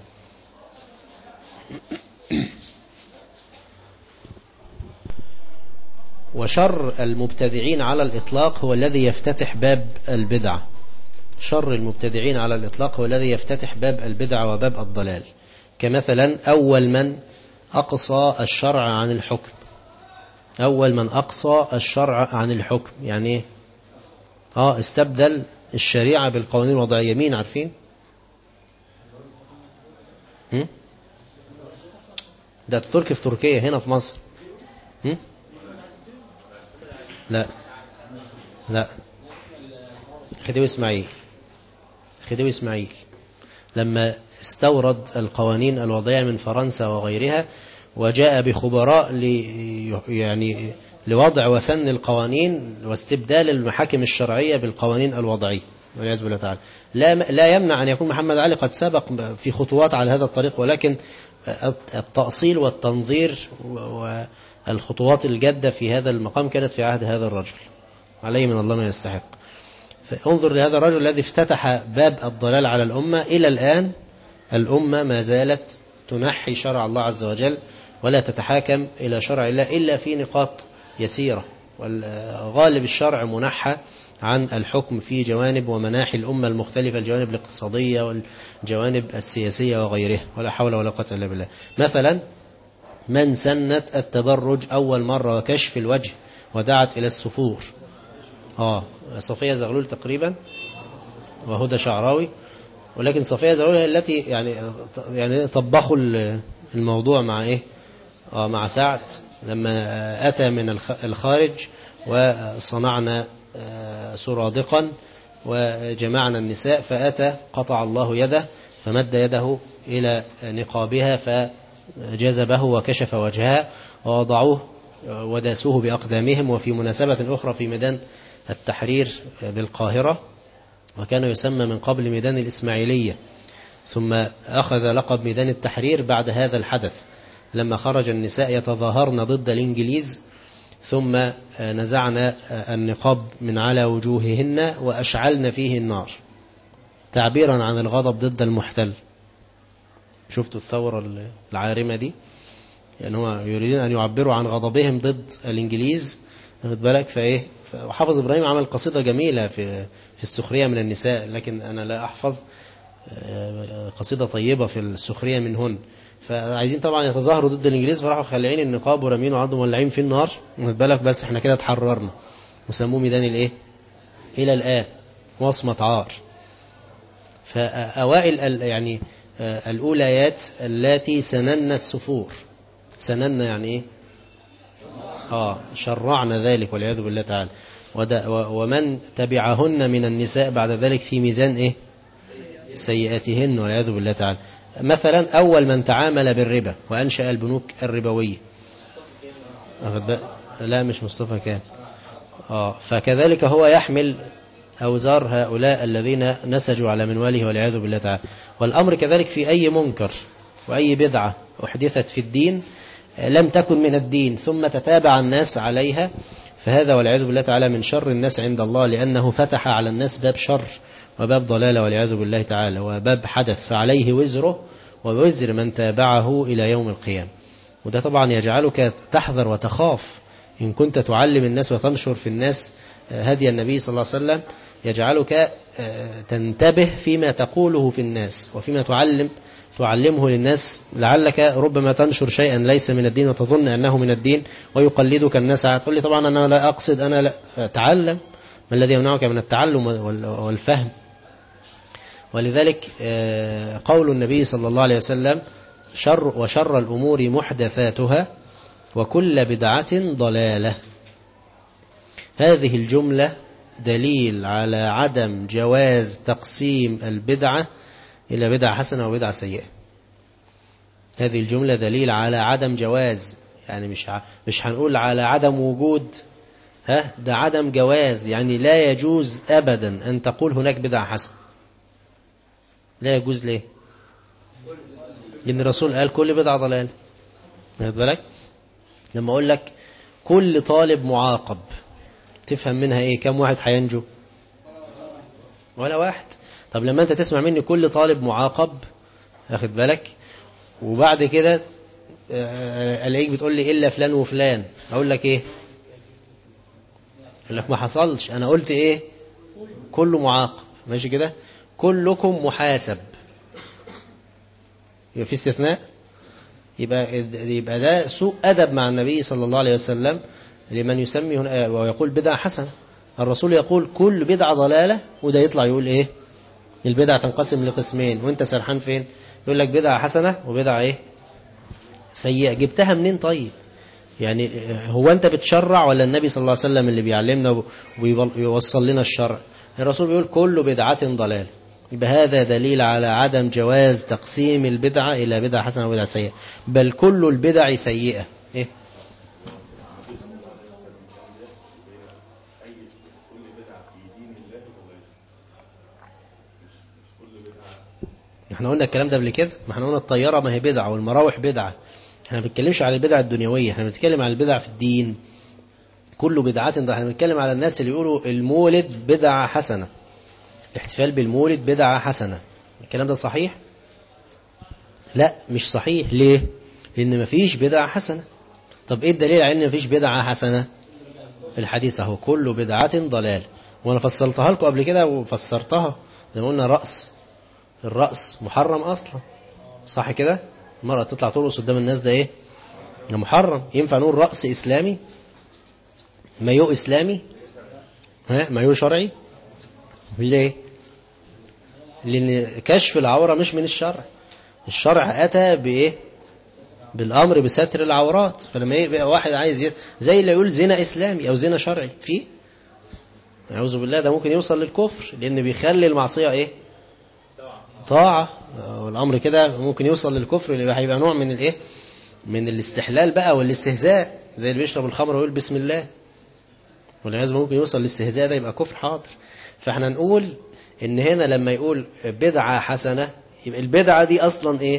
وشر المبتدعين على الإطلاق هو الذي يفتتح باب البدعة. شر المبتدعين على الإطلاق هو الذي يفتتح باب البدعة وباب الضلال. كمثلا أول من أقصى الشرع عن الحكم. أول من أقصى الشرع عن الحكم يعني استبدل الشريعة بالقوانين الوضعية. مين عارفين؟ ده تركي في تركيا، هنا في مصر. لا خديوي إسماعيل لما استورد القوانين الوضعية من فرنسا وغيرها، وجاء بخبراء يعني لوضع وسن القوانين واستبدال المحاكم الشرعية بالقوانين الوضعية والعياذ بالله تعالى. لا يمنع أن يكون محمد علي قد سبق في خطوات على هذا الطريق، ولكن التأصيل والتنظير والخطوات الجادة في هذا المقام كانت في عهد هذا الرجل، عليه من الله ما يستحق. فانظر لهذا الرجل الذي افتتح باب الضلال على الأمة. إلى الآن الأمة ما زالت تنحي شرع الله عز وجل ولا تتحاكم إلى شرع الله إلا في نقاط يسيرة، والغالب الشرع منحى عن الحكم في جوانب ومناحي الأمة المختلفة، الجوانب الاقتصادية والجوانب السياسية وغيرها، ولا حول ولا قوة إلا بالله. مثلا من سنت التبرج أول مرة وكشف الوجه ودعت إلى السفور؟ صفية زغلول تقريبا وهدى شعراوي. ولكن صفية زغلول هي التي يعني طبخوا الموضوع مع مع سعد لما أتى من الخارج وصنعنا سرادقا وجمعنا النساء، فأتى قطع الله يده فمد يده إلى نقابها جذبه وكشف وجهها ووضعوه وداسوه بأقدامهم. وفي مناسبة أخرى في ميدان التحرير بالقاهرة، وكان يسمى من قبل ميدان الإسماعيلية، ثم أخذ لقب ميدان التحرير بعد هذا الحدث لما خرج النساء يتظاهرن ضد الإنجليز، ثم نزعنا النقاب من على وجوههن وأشعلن فيه النار تعبيرا عن الغضب ضد المحتل. شفتوا الثورة العارمة دي؟ يعني هو يريدون أن يعبروا عن غضبهم ضد الإنجليز، واخد بالك؟ فإيه، وحافظ إبراهيم عمل قصيدة جميلة في السخرية من النساء، لكن أنا لا أحفظ قصيدة طيبة في السخرية منهن. فعايزين طبعا يتظاهروا ضد الإنجليز، فراحوا خلعين النقاب ورمين وعضهم مولعين في النار، واخد بالك؟ بس احنا كده اتحررنا، وسموه ميدان الإيه إلى الآن، وصمة عار. فأوائل يعني الأوليات التي سنن السفور، سنن يعني إيه؟ شرعنا ذلك والعياذ بالله تعالى. ومن تبعهن من النساء بعد ذلك في ميزان إيه؟ سيئاتهن والعياذ بالله تعالى. مثلا أول من تعامل بالربا وأنشأ البنوك الربوية، لا مش مصطفى كان، فكذلك هو يحمل أوزار هؤلاء الذين نسجوا على منواله والعياذ بالله تعالى. والأمر كذلك في أي منكر وأي بدعة أحدثت في الدين لم تكن من الدين ثم تتابع الناس عليها، فهذا والعياذ بالله تعالى من شر الناس عند الله، لأنه فتح على الناس باب شر وباب ضلالة والعياذ بالله تعالى، وباب حدث، فعليه وزره ووزر من تابعه إلى يوم القيامة. وده طبعا يجعلك تحذر وتخاف إن كنت تعلم الناس وتنشر في الناس هدي النبي صلى الله عليه وسلم، يجعلك تنتبه فيما تقوله في الناس وفيما تعلمه للناس، لعلك ربما تنشر شيئا ليس من الدين وتظن أنه من الدين ويقلدك الناس. هتقول لي طبعا أنا لا أقصد، أنا لا تعلم، ما الذي يمنعك من التعلم والفهم؟ ولذلك قول النبي صلى الله عليه وسلم وشر الأمور محدثاتها وكل بدعة ضلالة، هذه الجملة دليل على عدم جواز تقسيم البدعة إلى بدعة حسنة وبدعة سيئة. هذه الجملة دليل على عدم جواز، يعني مش هنقول على عدم وجود، ده عدم جواز، يعني لا يجوز أبدا أن تقول هناك بدعة حسنة. لا يجوز. ليه؟ لأن الرسول قال كل بدعة ضلال. واخد بالك؟ لما أقول لك كل طالب معاقب، تفهم منها إيه؟ كم واحد هينجو؟ ولا واحد. طب لما أنت تسمع مني كل طالب معاقب، واخد بالك، وبعد كده ألاقيك بتقول لي إلا فلان وفلان، أقول لك إيه؟ أقول لك ما حصلش، أنا قلت إيه؟ كله معاقب، ماشي كده؟ كلكم محاسب، يبقى في استثناء. يبقى ده سوء أدب مع النبي صلى الله عليه وسلم لمن يسمي هنا ويقول بدعة حسنة. الرسول يقول كل بدعة ضلالة، وده يطلع يقول إيه؟ البدعة تنقسم لقسمين، وانت سرحان فين؟ يقول لك بدعة حسنة وبدعة إيه؟ سيئة. جبتها منين طيب؟ يعني هو أنت بتشرع ولا النبي صلى الله عليه وسلم اللي بيعلمنا ويوصل لنا الشرع؟ الرسول بيقول كل بدعة ضلال. يبقى هذا دليل على عدم جواز تقسيم البدعة إلى بدعة حسنة وبدعة سيئة، بل كل البدع سيئة. إيه؟ احنا قلنا الكلام ده قبل كده، ما احنا قلنا الطيارة ما هي بدعة والمراوح بدعة. احنا ما بنتكلمش على البدع الدنيوية، احنا بنتكلم على البدع في الدين. كل بدعات، احنا بنتكلم على الناس اللي يقولوا المولد بدعة حسنة، الاحتفال بالمولد بدعة حسنة. الكلام ده صحيح؟ لا مش صحيح. ليه؟ لأن مفيش بدعة حسنة. طب ايه الدليل على ان مفيش بدعة حسنة؟ الحديث اهو كل بدعة ضلال، وانا فصلتها لكم قبل كده وفسرتها زي ما قلنا. الرأس محرم اصلا، صح كده؟ المرأة تطلع ترقص قدام الناس، ده ايه؟ ده محرم. ينفع نقول رأس اسلامي؟ مايو اسلامي؟ مايو شرعي؟ ليه؟ لأن كشف العورة مش من الشرع. الشرع أتى بإيه؟ بالأمر بستر العورات. فلما يبقى واحد عايز زي اللي يقول زنا إسلامي أو زنا شرعي، فيه أعوذ بالله، ده ممكن يوصل للكفر، لأن بيخلي المعصية إيه؟ طاعة، والأمر كده ممكن يوصل للكفر، اللي هيبقى نوع من الإيه؟ من الاستحلال بقى والاستهزاء، زي اللي بيشرب الخمر ويقول بسم الله، والعياذ ممكن يوصل للاستهزاء، ده يبقى كفر حاضر. فاحنا نقول إن هنا لما يقول بدعة حسنة، يبقى البدعة دي أصلا إيه؟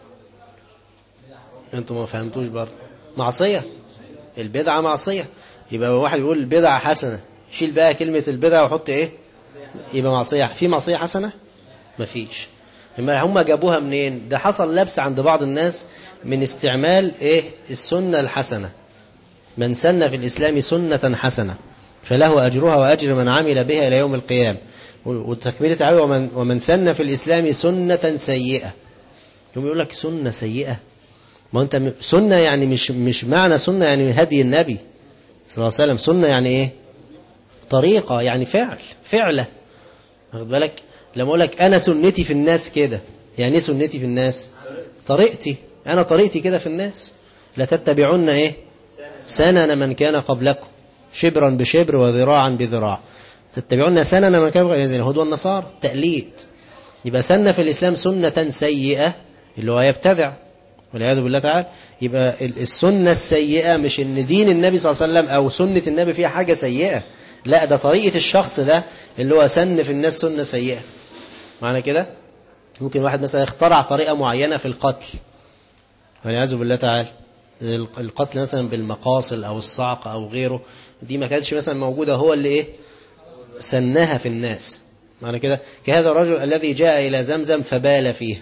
أنتم ما فهمتوش برضه، معصية. البدعة معصية، يبقى واحد يقول البدعة حسنة، شيل بقى كلمة البدعة وحط إيه؟ يبقى معصية. في معصية حسنة؟ مفيش. اما هم جابوها منين؟ ده حصل لبس عند بعض الناس من استعمال ايه؟ السنة الحسنة. من سن في الإسلام سنة حسنة فله أجرها وأجر من عمل بها إلى يوم القيامة. وتكملة عليه ومن سن في الإسلام سنة سيئة. يوم يقول لك سنة سيئة، ما أنت سنة يعني مش معنى سنة يعني هدي النبي صلى الله عليه وسلم. سنة يعني إيه؟ طريقة، يعني فعلة. واخد بالك؟ لما أقول لك أنا سنتي في الناس كده، يعني إيه سنتي في الناس؟ طريقتي، أنا طريقتي كده في الناس. لا تتبعون إيه؟ سنن من كان قبلكم شبرا بشبر وذراعا بذراع. تتبعون سنن من كان قبلكم، يعني اليهود والنصارى، تقليد. يبقى سن في الإسلام سنة سيئة اللي هو يبتدع والعياذ بالله تعالى. يبقى السنة السيئة مش إن دين النبي صلى الله عليه وسلم أو سنة النبي فيها حاجة سيئة، لا، ده طريقة الشخص ده اللي هو سن في الناس سنة سيئة. معنى كده ممكن واحد مثلا يخترع طريقة معينة في القتل والعياذ بالله تعالى، القتل مثلا بالمقاصل أو الصعق أو غيره، دي ما كانتش مثلا موجودة، هو اللي إيه؟ سنها في الناس. معنى كده كهذا الرجل الذي جاء إلى زمزم فبال فيه،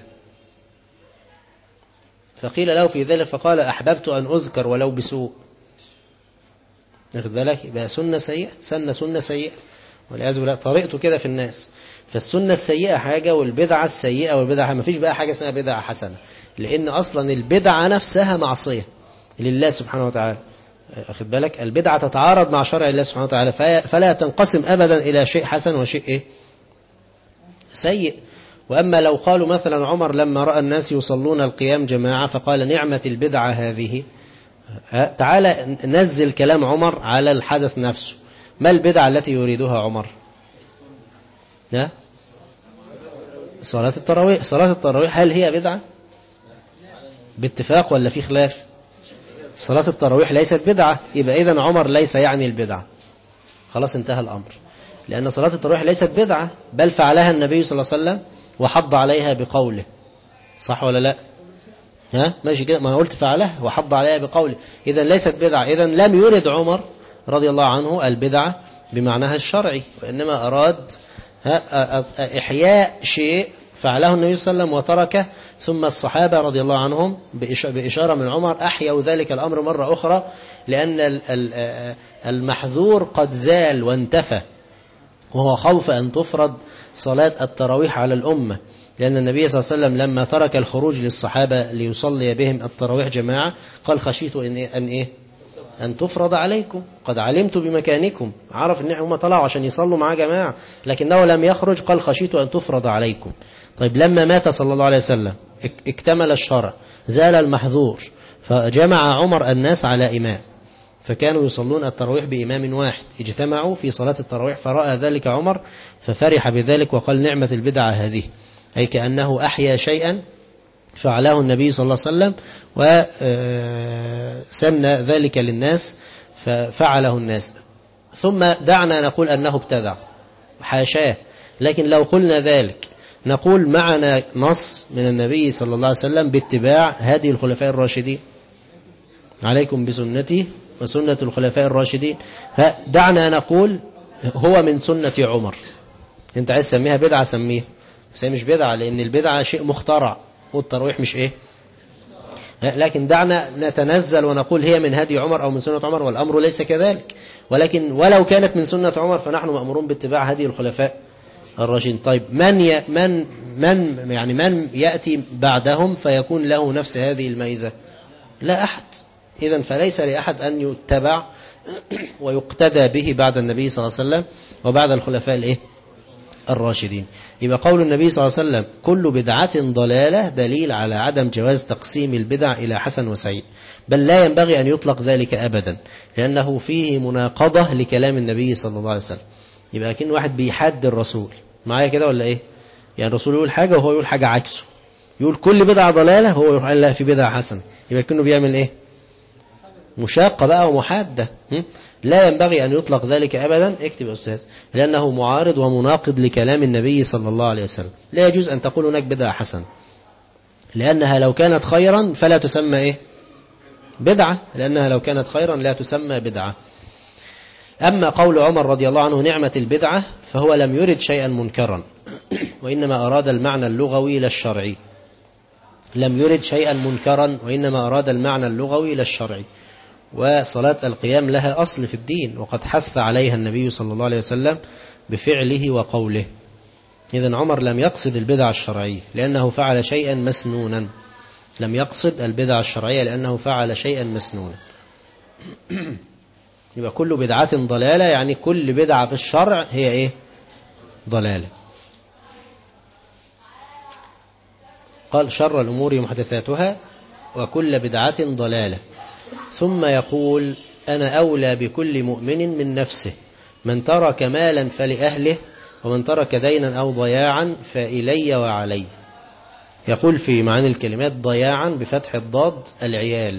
فقيل له في ذلك فقال أحببت أن أذكر ولو بسوء. ناخد بالك؟ يبقى سنة سيئة، سنة سيئة والعياذ بالله، طريقته كده في الناس. فالسنة السيئة حاجة، والبدعة السيئة والبدعة ما فيش بقى حاجة اسمها بدعة حسنة، لأن أصلا البدعة نفسها معصية لله سبحانه وتعالى. أخذ بالك؟ البدعة تتعارض مع شرع الله سبحانه وتعالى، فلا تنقسم أبدا إلى شيء حسن وشيء إيه؟ سيء. وأما لو قالوا مثلا عمر لما رأى الناس يصلون القيام جماعة فقال نعمة البدعة هذه، تعالى نزل كلام عمر على الحدث نفسه. ما البدعة التي يريدها عمر؟ صلاة التراويح. صلاة التراويح هل هي بدعة باتفاق ولا في خلاف؟ صلاة التراويح ليست بدعة، يبقى إذن عمر ليس يعني البدعة. خلاص انتهى الأمر، لأن صلاة التراويح ليست بدعة، بل فعلها النبي صلى الله عليه وسلم وحض عليها بقوله. صح ولا لا؟ ماشي كده، ما قلت فعلها وحض عليها بقوله، إذن ليست بدعة. إذن لم يرد عمر رضي الله عنه البدعة بمعناها الشرعي، وإنما أراد إحياء شيء فعله النبي صلى الله عليه وسلم وتركه، ثم الصحابة رضي الله عنهم بإشارة من عمر أحيوا ذلك الأمر مرة أخرى، لأن المحذور قد زال وانتفى، وهو خوف أن تفرض صلاة التراويح على الأمة، لأن النبي صلى الله عليه وسلم لما ترك الخروج للصحابة ليصلي بهم التراويح جماعة قال خشيت أن تفرض عليكم، قد علمت بمكانكم، عرف أن هم طلعوا عشان يصلوا معاه جماعة، لكنه لم يخرج، قال خشيت أن تفرض عليكم. طيب لما مات صلى الله عليه وسلم اكتمل الشرع، زال المحظور، فجمع عمر الناس على إمام، فكانوا يصلون التراويح بإمام واحد، اجتمعوا في صلاة التراويح، فرأى ذلك عمر ففرح بذلك وقال نعمة البدعة هذه، أي كأنه أحيا شيئا فعله النبي صلى الله عليه وسلم وسن ذلك للناس ففعله الناس. ثم دعنا نقول أنه ابتدع، حاشاه، لكن لو قلنا ذلك نقول معنا نص من النبي صلى الله عليه وسلم باتباع هدي الخلفاء الراشدين، عليكم بسنتي وسنة الخلفاء الراشدين. فدعنا نقول هو من سنة عمر. انت عايز تسميها بدعة سميها، بس هي مش بدعة، لأن البدعة شيء مخترع والترويح مش إيه. لكن دعنا نتنزل ونقول هي من هدي عمر أو من سنة عمر، والأمر ليس كذلك، ولكن ولو كانت من سنة عمر فنحن مأمورون باتباع هدي الخلفاء الراشدين. طيب من يأتي بعدهم فيكون له نفس هذه الميزة؟ لا أحد. إذن فليس لأحد أن يتبع ويقتدى به بعد النبي صلى الله عليه وسلم وبعد الخلفاء الراشدين. يبقى قول النبي صلى الله عليه وسلم كل بدعة ضلالة دليل على عدم جواز تقسيم البدع إلى حسن وسيء، بل لا ينبغي أن يطلق ذلك أبدا، لأنه فيه مناقضة لكلام النبي صلى الله عليه وسلم. يبقى كأن واحد بيحد الرسول معايا كده ولا إيه؟ يعني الرسول يقول حاجة وهو يقول حاجة عكسه، يقول كل بدعة ضلالة هو يروح قال لا في بدعة حسنة، يبقى كأنه بيعمل إيه؟ مشاقة بقى ومحادة. لا ينبغي أن يطلق ذلك أبدا، اكتب يا أستاذ، لأنه معارض ومناقض لكلام النبي صلى الله عليه وسلم. لا يجوز أن تقول هناك بدعة حسنة، لأنها لو كانت خيرا فلا تسمى إيه؟ بدعة، لأنها لو كانت خيرا لا تسمى بدعة. أما قول عمر رضي الله عنه نعمة البدعة، فهو لم يرد شيئا منكرا، وإنما أراد المعنى اللغوي لا الشرعي. لم يرد شيئا منكرا وإنما أراد المعنى اللغوي لا الشرعي. وصلاة القيام لها أصل في الدين، وقد حث عليها النبي صلى الله عليه وسلم بفعله وقوله. إذن عمر لم يقصد البدع الشرعية لأنه فعل شيئا مسنونا، لم يقصد البدع الشرعية لأنه فعل شيئا مسنونا. يبقى كل بدعة ضلالة، يعني كل بدعة في الشرع هي إيه؟ ضلالة. قال شر الأمور محدثاتها وكل بدعة ضلالة. ثم يقول أنا أولى بكل مؤمن من نفسه، من ترك مالا فلأهله، ومن ترك دينا أو ضياعا فإلي وعلي. يقول في معاني الكلمات ضياعا بفتح الضاد العيال،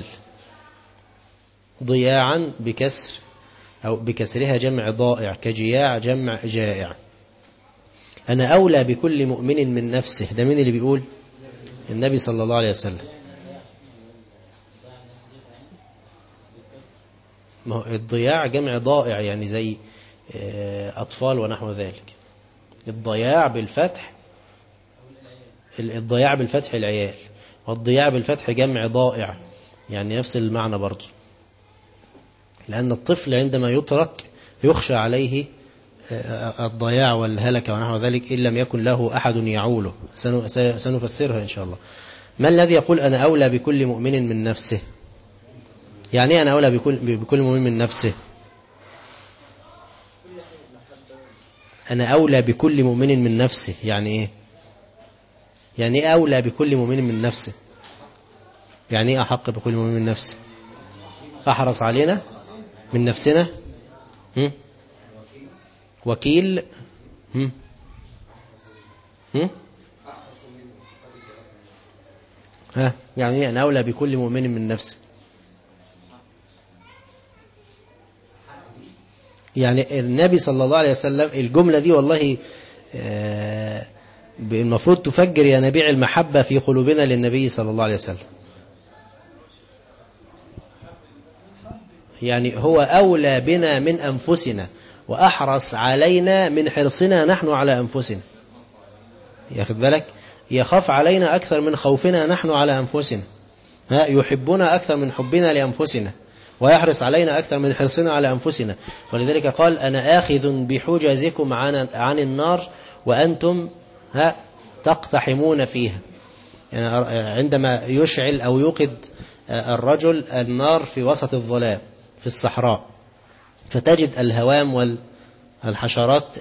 ضياعا بكسر أو بكسرها جمع ضائع، كجياع جمع جائع. أنا أولى بكل مؤمن من نفسه، ده مين اللي بيقول؟ النبي صلى الله عليه وسلم. ما هو الضياع جمع ضائع، يعني زي أطفال ونحو ذلك. الضياع بالفتح، الضياع بالفتح العيال، والضياع بالفتح جمع ضائع، يعني نفس المعنى برضه. لأن الطفل عندما يترك يخشى عليه الضياع والهلكة ونحو ذلك إن لم يكن له أحد يعوله. سنفسرها إن شاء الله. ما الذي يقول أنا أولى بكل مؤمن من نفسه؟ يعني إيه أنا أولى بكل مؤمن من نفسه؟ أنا أولى بكل مؤمن من نفسه يعني إيه؟ يعني إيه أولى بكل مؤمن من نفسه؟ يعني إيه أحق بكل مؤمن من نفسه؟ أحرص علينا من نفسنا؟ وكيل؟ يعني إيه أنا أولى بكل مؤمن من نفسه؟ يعني النبي صلى الله عليه وسلم، الجملة دي والله المفروض تفجر ينابيع المحبة في قلوبنا للنبي صلى الله عليه وسلم. يعني هو أولى بنا من أنفسنا، وأحرص علينا من حرصنا نحن على أنفسنا. ياخد بالك؟ يخاف علينا أكثر من خوفنا نحن على أنفسنا، يحبنا أكثر من حبنا لأنفسنا، ويحرص علينا أكثر من حرصنا على أنفسنا. ولذلك قال أنا آخذ بحجزكم عن النار وأنتم تقتحمون فيها. يعني عندما يشعل أو يوقد الرجل النار في وسط الظلام في الصحراء، فتجد الهوام والحشرات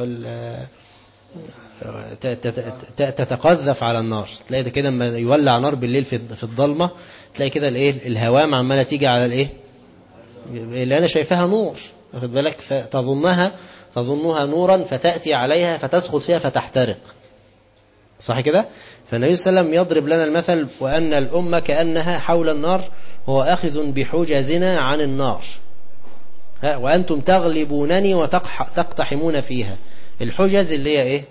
تتقذف على النار. تلاقي كده لما يولع نار بالليل في الظلمة، تلاقي كده الهوام عمالة تيجي على اللي أنا شايفاها نور، واخد بالك، تظنها نورا فتأتي عليها فتسقط فيها فتحترق، صح كده؟ فالنبي صلى الله عليه وسلم يضرب لنا المثل وأن الأمة كأنها حول النار، هو أخذ بحجزنا عن النار، وأنتم تغلبونني وتقتحمون فيها. الحجز اللي هي إيه؟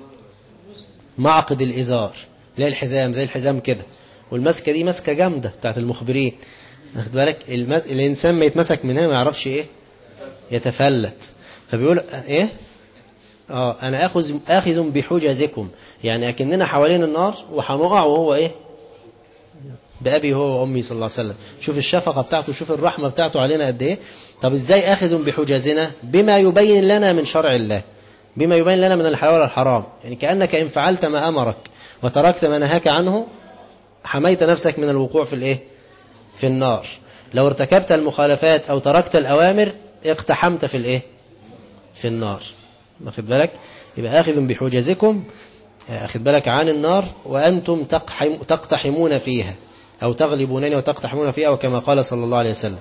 معقد الإزار، اللي هي الحزام، زي الحزام كده، والمسكة دي مسكة جامدة بتاعت المخبرين، واخد بالك، الإنسان ما يتمسك منها ما يعرفش إيه، يتفلت. فبيقول إيه؟ أنا آخذ بحجزكم، يعني أكننا حوالين النار وحنقع، وهو إيه؟ بأبي هو وأمي صلى الله عليه وسلم. شوف الشفقة بتاعته، شوف الرحمة بتاعته علينا قد إيه. طب إزاي آخذ بحجزنا؟ بما يبين لنا من شرع الله، بما يبين لنا من الحلال والحرام. يعني كأنك إن فعلت ما أمرك وتركت ما نهاك عنه حميت نفسك من الوقوع في النار. لو ارتكبت المخالفات أو تركت الأوامر اقتحمت في النار، واخد بالك. يبقى آخذ بحجزكم، أخذ بالك، عن النار وأنتم تقتحمون فيها، أو تغلبونني وتقتحمون فيها، وكما قال صلى الله عليه وسلم.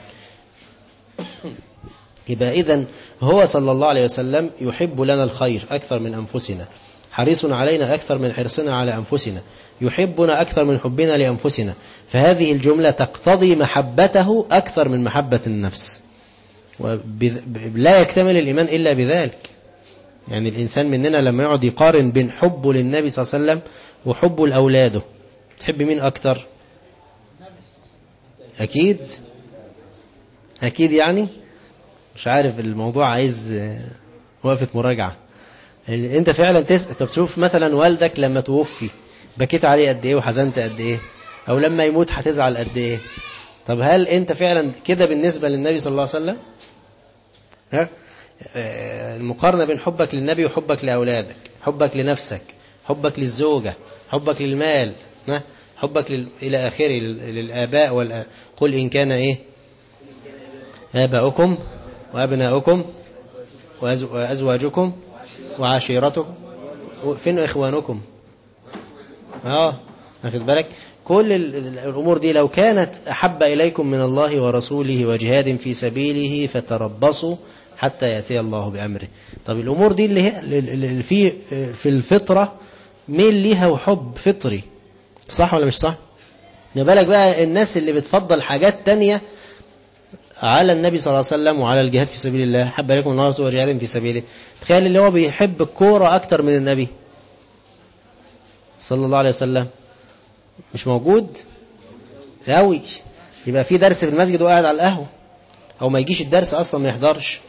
يبقى إذن هو صلى الله عليه وسلم يحب لنا الخير أكثر من أنفسنا، حريص علينا أكثر من حرصنا على أنفسنا، يحبنا أكثر من حبنا لأنفسنا، فهذه الجملة تقتضي محبته أكثر من محبة النفس، ولا يكتمل الإيمان إلا بذلك. يعني الإنسان مننا لما يقعد يقارن بين حبه للنبي صلى الله عليه وسلم وحبه لأولاده، تحب مين أكتر؟ أكيد يعني مش عارف، الموضوع عايز وقفة مراجعة. يعني أنت فعلا طب تشوف مثلا والدك لما توفي بكيت عليه قد إيه وحزنت قد إيه، أو لما يموت هتزعل قد إيه. طب هل أنت فعلا كده بالنسبة للنبي صلى الله عليه وسلم؟ المقارنة بين حبك للنبي وحبك لأولادك، حبك لنفسك، حبك للزوجة، حبك للمال، حبك إلى آخره، للآباء قل إن كان إيه آباؤكم وأبناؤكم وأزواجكم وعشيرتكم، فين إخوانكم؟ أخذ بالك، كل الأمور دي لو كانت أحب إليكم من الله ورسوله وجهاد في سبيله فتربصوا حتى يأتي الله بأمره. طب الأمور دي اللي هي في الفطرة ميل ليها وحب فطري، صح ولا مش صح؟ نبالك بقى الناس اللي بتفضل حاجات تانية على النبي صلى الله عليه وسلم وعلى الجهاد في سبيل الله. حب إليكم الله ورسوله وجهاد في سبيله. تخيل اللي هو بيحب الكورة أكتر من النبي صلى الله عليه وسلم، مش موجود قوي. يبقى في درس في المسجد وقاعد على القهوة، أو ما يجيش الدرس أصلا ما يحضرش،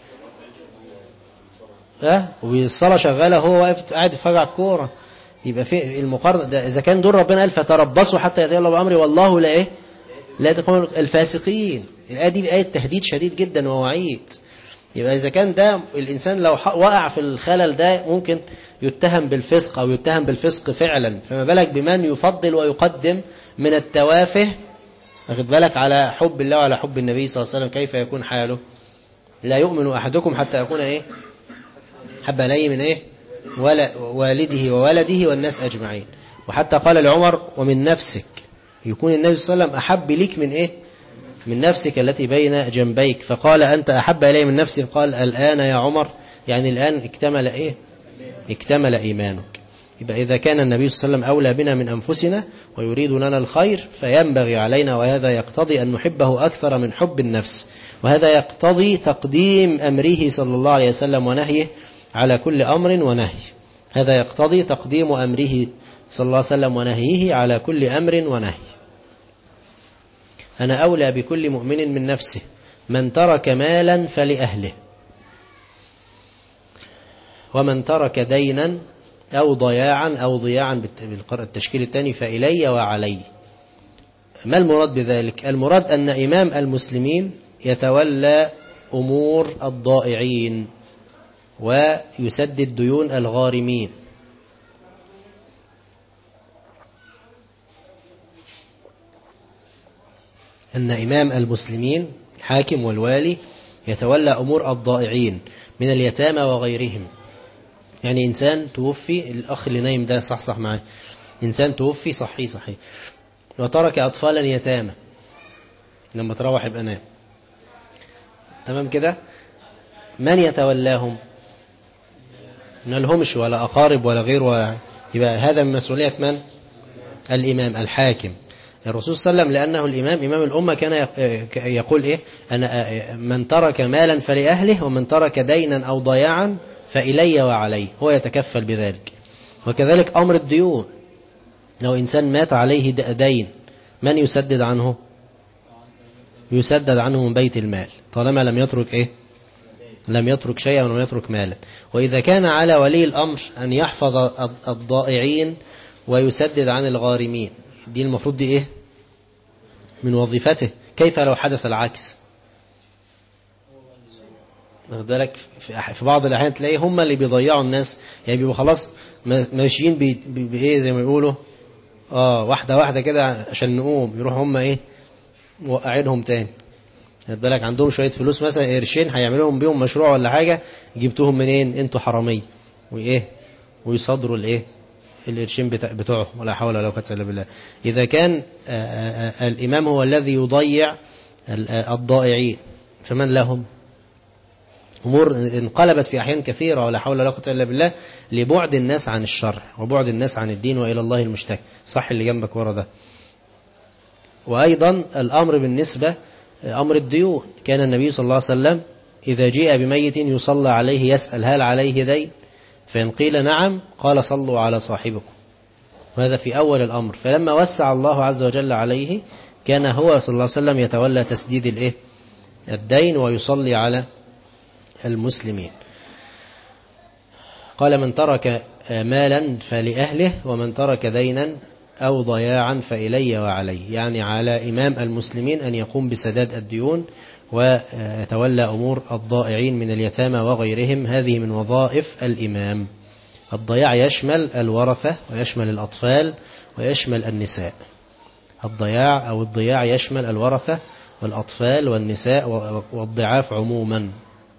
والصلاة شغالة هو واقف قاعد يتفرج على الكورة. يبقى في المقارنة ده إذا كان دول ربنا قال فتربصوا حتى يأتي الله بأمره والله لا تقوم الفاسقين. الآية دي آية تهديد شديد جدا ووعيد. يبقى إذا كان ده الإنسان لو وقع في الخلل ده ممكن يتهم بالفسق أو يتهم بالفسق فعلا، فما بالك بمن يفضل ويقدم من التوافه، أخذ بالك، على حب الله وعلى حب النبي صلى الله عليه وسلم. كيف يكون حاله؟ لا يؤمن أحدكم حتى يكون حب عليه من والده وولده والناس أجمعين. وحتى قال لعمر ومن نفسك، يكون النبي صلى الله عليه وسلم أحب لك من نفسك التي بين جنبيك. فقال أنت أحب إلي من نفسي، قال الآن يا عمر، يعني الآن اكتمل إيمانك. يبقى إذا كان النبي صلى الله عليه وسلم أولى بنا من أنفسنا ويريد لنا الخير فينبغي علينا، وهذا يقتضي أن نحبه أكثر من حب النفس، وهذا يقتضي تقديم أمره صلى الله عليه وسلم ونهيه على كل أمر ونهي. هذا يقتضي تقديم أمره صلى الله عليه وسلم ونهيه على كل أمر ونهي. أنا أولى بكل مؤمن من نفسه، من ترك مالا فلأهله، ومن ترك دينا أو ضياعا بالتشكيل الثاني فإلي وعلي. ما المراد بذلك؟ المراد أن إمام المسلمين يتولى أمور الضائعين ويسدد ديون الغارمين. أن إمام المسلمين الحاكم والوالي يتولى أمور الضائعين من اليتامى وغيرهم. يعني إنسان توفي، الأخ اللي نايم ده صح معاه، إنسان توفي صحيح وترك أطفالا يتامى، لما تروح يبقى نام، تمام كده، من يتولاهم؟ ما لهمش ولا أقارب ولا غير يبقى هذا من مسؤولية من؟ الإمام الحاكم. الرسول صلى الله عليه وسلم لأنه الإمام إمام الأمة كان يقول أنا من ترك مالا فلأهله، ومن ترك دينا أو ضياعا فإلي وعليه، هو يتكفل بذلك. وكذلك أمر الديون، لو إنسان مات عليه دين من يسدد عنه؟ يسدد عنه من بيت المال، طالما لم يترك لم يترك شيئا ولم يترك مالا. وإذا كان على ولي الأمر أن يحفظ الضائعين ويسدد عن الغارمين، دي المفروض دي من وظيفته. كيف لو حدث العكس؟ بالك في بعض الأحيان تلاقيه هم اللي بيضيعوا الناس، يعني بيبقوا خلاص ماشيين زي ما يقولوا واحدة كده عشان نقوم، يروحوا هم موقعينهم تاني. بالك عندهم شوية فلوس مثلا قرشين هيعملوهم بيهم مشروع ولا حاجة، جبتوهم منين؟ انتوا حرامية، ويصدروا القرشين بتوعه، ولا حول ولا قوة إلا بالله. إذا كان الإمام هو الذي يضيع الضائعين فمن لهم؟ أمور انقلبت في أحيان كثيرة ولا حول ولا قوة إلا بالله لبعد الناس عن الشرع وبعد الناس عن الدين وإلى الله المشتكى. صح اللي جنبك ورا ده. وأيضا الأمر بالنسبة أمر الديون، كان النبي صلى الله عليه وسلم إذا جاء بميت يصلى عليه يسأل هل عليه دين، فإن قيل نعم قال صلوا على صاحبكم، وهذا في أول الأمر. فلما وسع الله عز وجل عليه كان هو صلى الله عليه وسلم يتولى تسديد الدين ويصلي على المسلمين. قال من ترك مالا فلأهله ومن ترك دينا أو ضياعا فإلي وعلي، يعني على إمام المسلمين أن يقوم بسداد الديون ويتولى أمور الضائعين من اليتامى وغيرهم. هذه من وظائف الإمام. الضياع يشمل الورثة ويشمل الأطفال ويشمل النساء. الضياع أو الضياع يشمل الورثة والأطفال والنساء والضعاف عموما.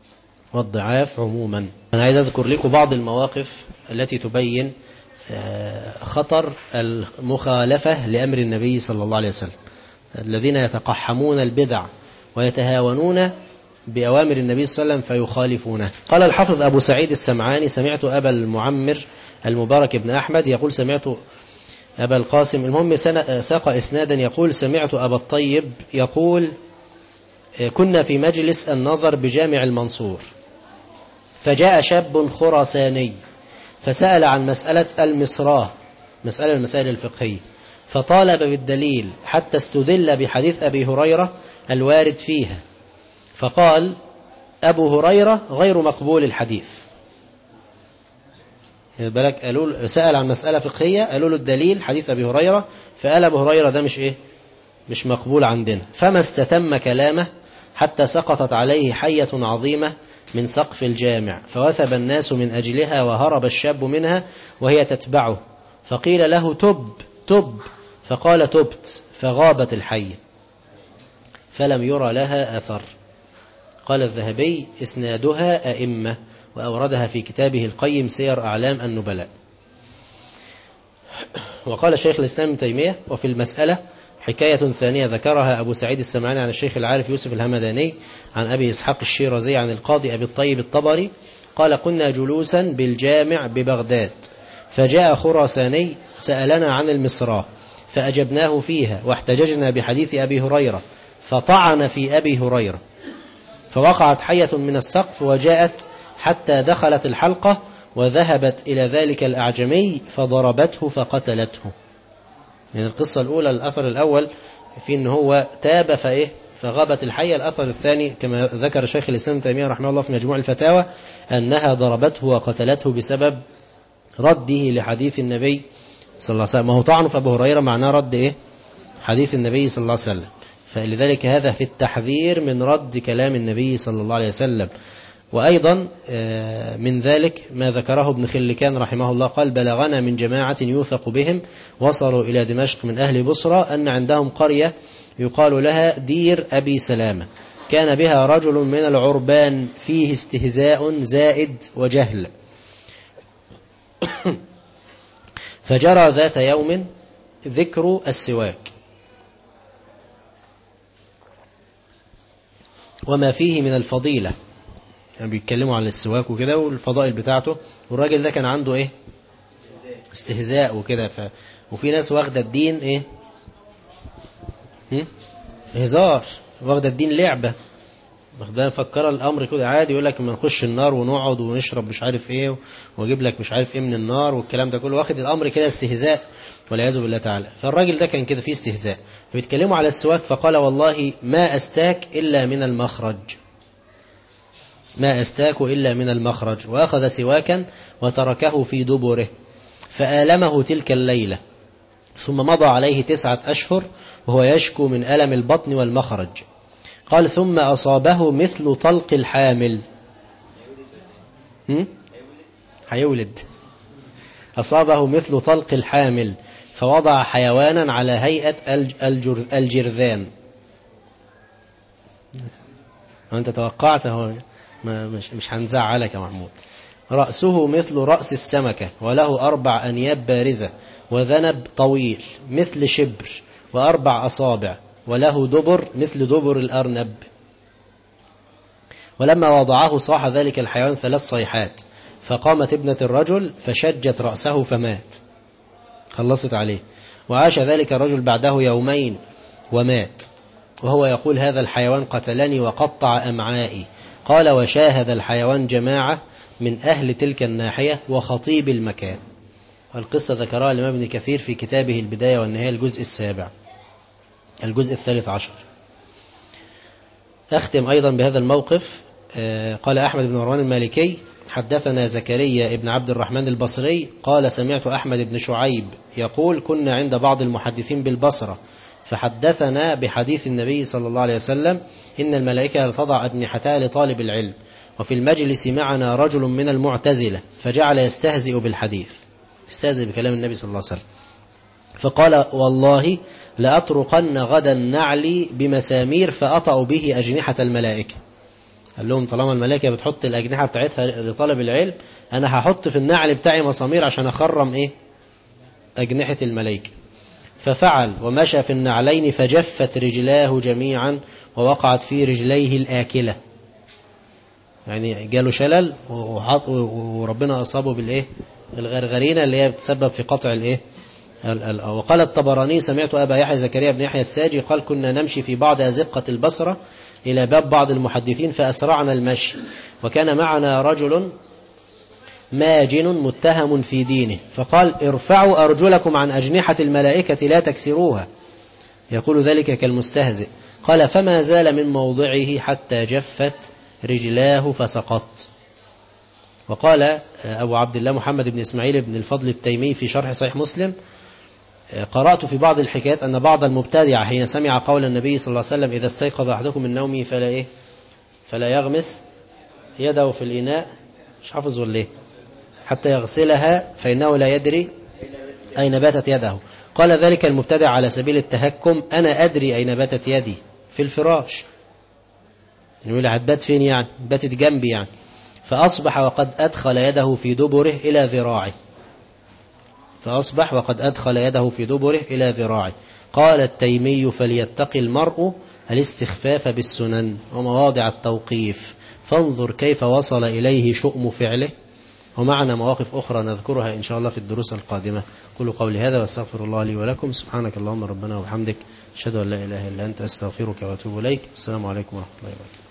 أنا عايز أذكر لكم بعض المواقف التي تبين خطر المخالفة لأمر النبي صلى الله عليه وسلم. الذين يتقحمون البدع ويتهاونون بأوامر النبي صلى الله عليه وسلم فيخالفونه. قال الحافظ أبو سعيد السمعاني: سمعت أبا المعمر المبارك بن أحمد يقول سمعت أبا القاسم، المهم ساق إسنادا يقول سمعت أبا الطيب يقول كنا في مجلس النظر بجامع المنصور، فجاء شاب خراساني فسأل عن مسألة المصراه، المسائل الفقهية، فطالب بالدليل حتى استدل بحديث أبي هريرة الوارد فيها، فقال أبو هريرة غير مقبول الحديث. بالك قالوا سأل عن مسألة فقهية، قالوا له الدليل حديث أبي هريرة، فقال أبو هريرة ده مش مقبول عندنا. فما استتم كلامه حتى سقطت عليه حية عظيمة من سقف الجامع، فوثب الناس من أجلها وهرب الشاب منها وهي تتبعه، فقيل له تب، فقال تبت، فغابت الحية فلم يرى لها أثر. قال الذهبي إسنادها أئمة، وأوردها في كتابه القيم سير أعلام النبلاء. وقال شيخ الإسلام ابن تيمية: وفي المسألة حكاية ثانية ذكرها أبو سعيد السمعاني عن الشيخ العارف يوسف الهمداني عن أبي إسحاق الشيرازي عن القاضي أبي الطيب الطبري قال: كنا جلوسا بالجامع ببغداد، فجاء خراساني سألنا عن المصراه، فأجبناه فيها واحتججنا بحديث أبي هريرة، فطعن في أبي هريرة، فوقعت حية من السقف وجاءت حتى دخلت الحلقة، وذهبت إلى ذلك الأعجمي فضربته فقتلته. يعني القصة الأولى الأثر الأول في أنه هو تاب فغابت الحية. الأثر الثاني كما ذكر شيخ الإسلام ابن تيمية رحمه الله في مجموع الفتاوى أنها ضربته وقتلته بسبب رده لحديث النبي صلى الله عليه وسلم. ما هو طعن في أبو هريرة معناه رد حديث النبي صلى الله عليه وسلم، فلذلك هذا في التحذير من رد كلام النبي صلى الله عليه وسلم. وأيضا من ذلك ما ذكره ابن خلكان رحمه الله قال: بلغنا من جماعة يوثق بهم وصلوا إلى دمشق من أهل بصرى أن عندهم قرية يقال لها دير أبي سلامة، كان بها رجل من العربان فيه استهزاء زائد وجهل، فجرى ذات يوم ذكر السواك وما فيه من الفضيلة، يعني بيتكلموا عن السواك وكده والفضائل بتاعته، والراجل ده كان عنده استهزاء وكده، وفي ناس واخدة الدين هزار، واخدة الدين لعبة، فكر الأمر كده عادي، يقول لك ما نخش النار ونقعد ونشرب مش عارف واجيب لك مش عارف من النار والكلام ده كله، واخد الأمر كده استهزاء والعياذ بالله تعالى. فالراجل ده كان كده فيه استهزاء، بيتكلموا على السواك، فقال: والله ما أستاك إلا من المخرج، ما أستاك إلا من المخرج، وأخذ سواكا وتركه في دبره فآلمه تلك الليلة، ثم مضى عليه 9 أشهر وهو يشكو من ألم البطن والمخرج. قال: ثم أصابه مثل طلق الحامل، هيولد، أصابه مثل طلق الحامل، فوضع حيوانا على هيئة الجرذان. وأنت توقعت، هو مش هنزعلك يا محمود. رأسه مثل رأس السمكة، وله 4 أنياب بارزة، وذنب طويل مثل شبر، و4 أصابع، وله دبر مثل دبر الأرنب، ولما وضعه صاح ذلك الحيوان 3 صيحات، فقامت ابنة الرجل فشجت رأسه فمات، خلصت عليه. وعاش ذلك الرجل بعده يومين ومات، وهو يقول هذا الحيوان قتلني وقطع أمعائي. قال وشاهد الحيوان جماعة من أهل تلك الناحية وخطيب المكان. والقصة ذكرها الإمام ابن كثير في كتابه البداية والنهاية الجزء 7 الجزء 13. أختم أيضا بهذا الموقف. قال أحمد بن مروان المالكي حدثنا زكريا ابن عبد الرحمن البصري قال سمعت أحمد بن شعيب يقول كنا عند بعض المحدثين بالبصرة فحدثنا بحديث النبي صلى الله عليه وسلم إن الملائكة تضع أجنحتها لطالب العلم، وفي المجلس معنا رجل من المعتزلة فجعل يستهزئ بالحديث، يستهزئ بكلام النبي صلى الله عليه وسلم، فقال والله لأطرقن غدا نعلي بمسامير فأطأ به أجنحة الملائكة. قال لهم طالما الملائكة بتحط الأجنحة بتاعتها لطلب العلم، أنا هحط في النعل بتاعي مسامير عشان أخرم أجنحة الملائكة. ففعل ومشى في النعلين فجفت رجلاه جميعا ووقعت في رجليه الآكلة، يعني جاله شلل وربنا أصابه الغرغرينة اللي هي بتسبب في قطع وقال الطبراني سمعت أبا يحيى زكريا بن يحيى الساجي قال كنا نمشي في بعض أزقة البصرة إلى باب بعض المحدثين فأسرعنا المشي، وكان معنا رجل ماجن متهم في دينه، فقال ارفعوا أرجلكم عن أجنحة الملائكة لا تكسروها، يقول ذلك كالمستهزئ. قال فما زال من موضعه حتى جفت رجلاه فسقط. وقال أبو عبد الله محمد بن إسماعيل بن الفضل التيمي في شرح صحيح مسلم قرأت في بعض الحكايات أن بعض المبتدع حين سمع قول النبي صلى الله عليه وسلم إذا استيقظ أحدكم من نومه فلا يغمس يده في الإناء، مش حافظ ولا حتى يغسلها فإنه لا يدري أين باتت يده. قال ذلك المبتدع على سبيل التهكم أنا أدري أين باتت يدي، في الفراش، يقول هتبات فين يعني؟ باتت جنبي يعني. فأصبح وقد أدخل يده في دبره إلى ذراعه، قال التيمي فليتقي المرء الاستخفاف بالسنن ومواضع التوقيف، فانظر كيف وصل إليه شؤم فعله. ومعنا مواقف أخرى نذكرها إن شاء الله في الدروس القادمة. قولوا قولي هذا واستغفر الله لي ولكم. سبحانك اللهم ربنا وبحمدك أشهد أن لا إله إلا أنت أستغفرك وأتوب إليك. السلام عليكم ورحمة الله وبركاته.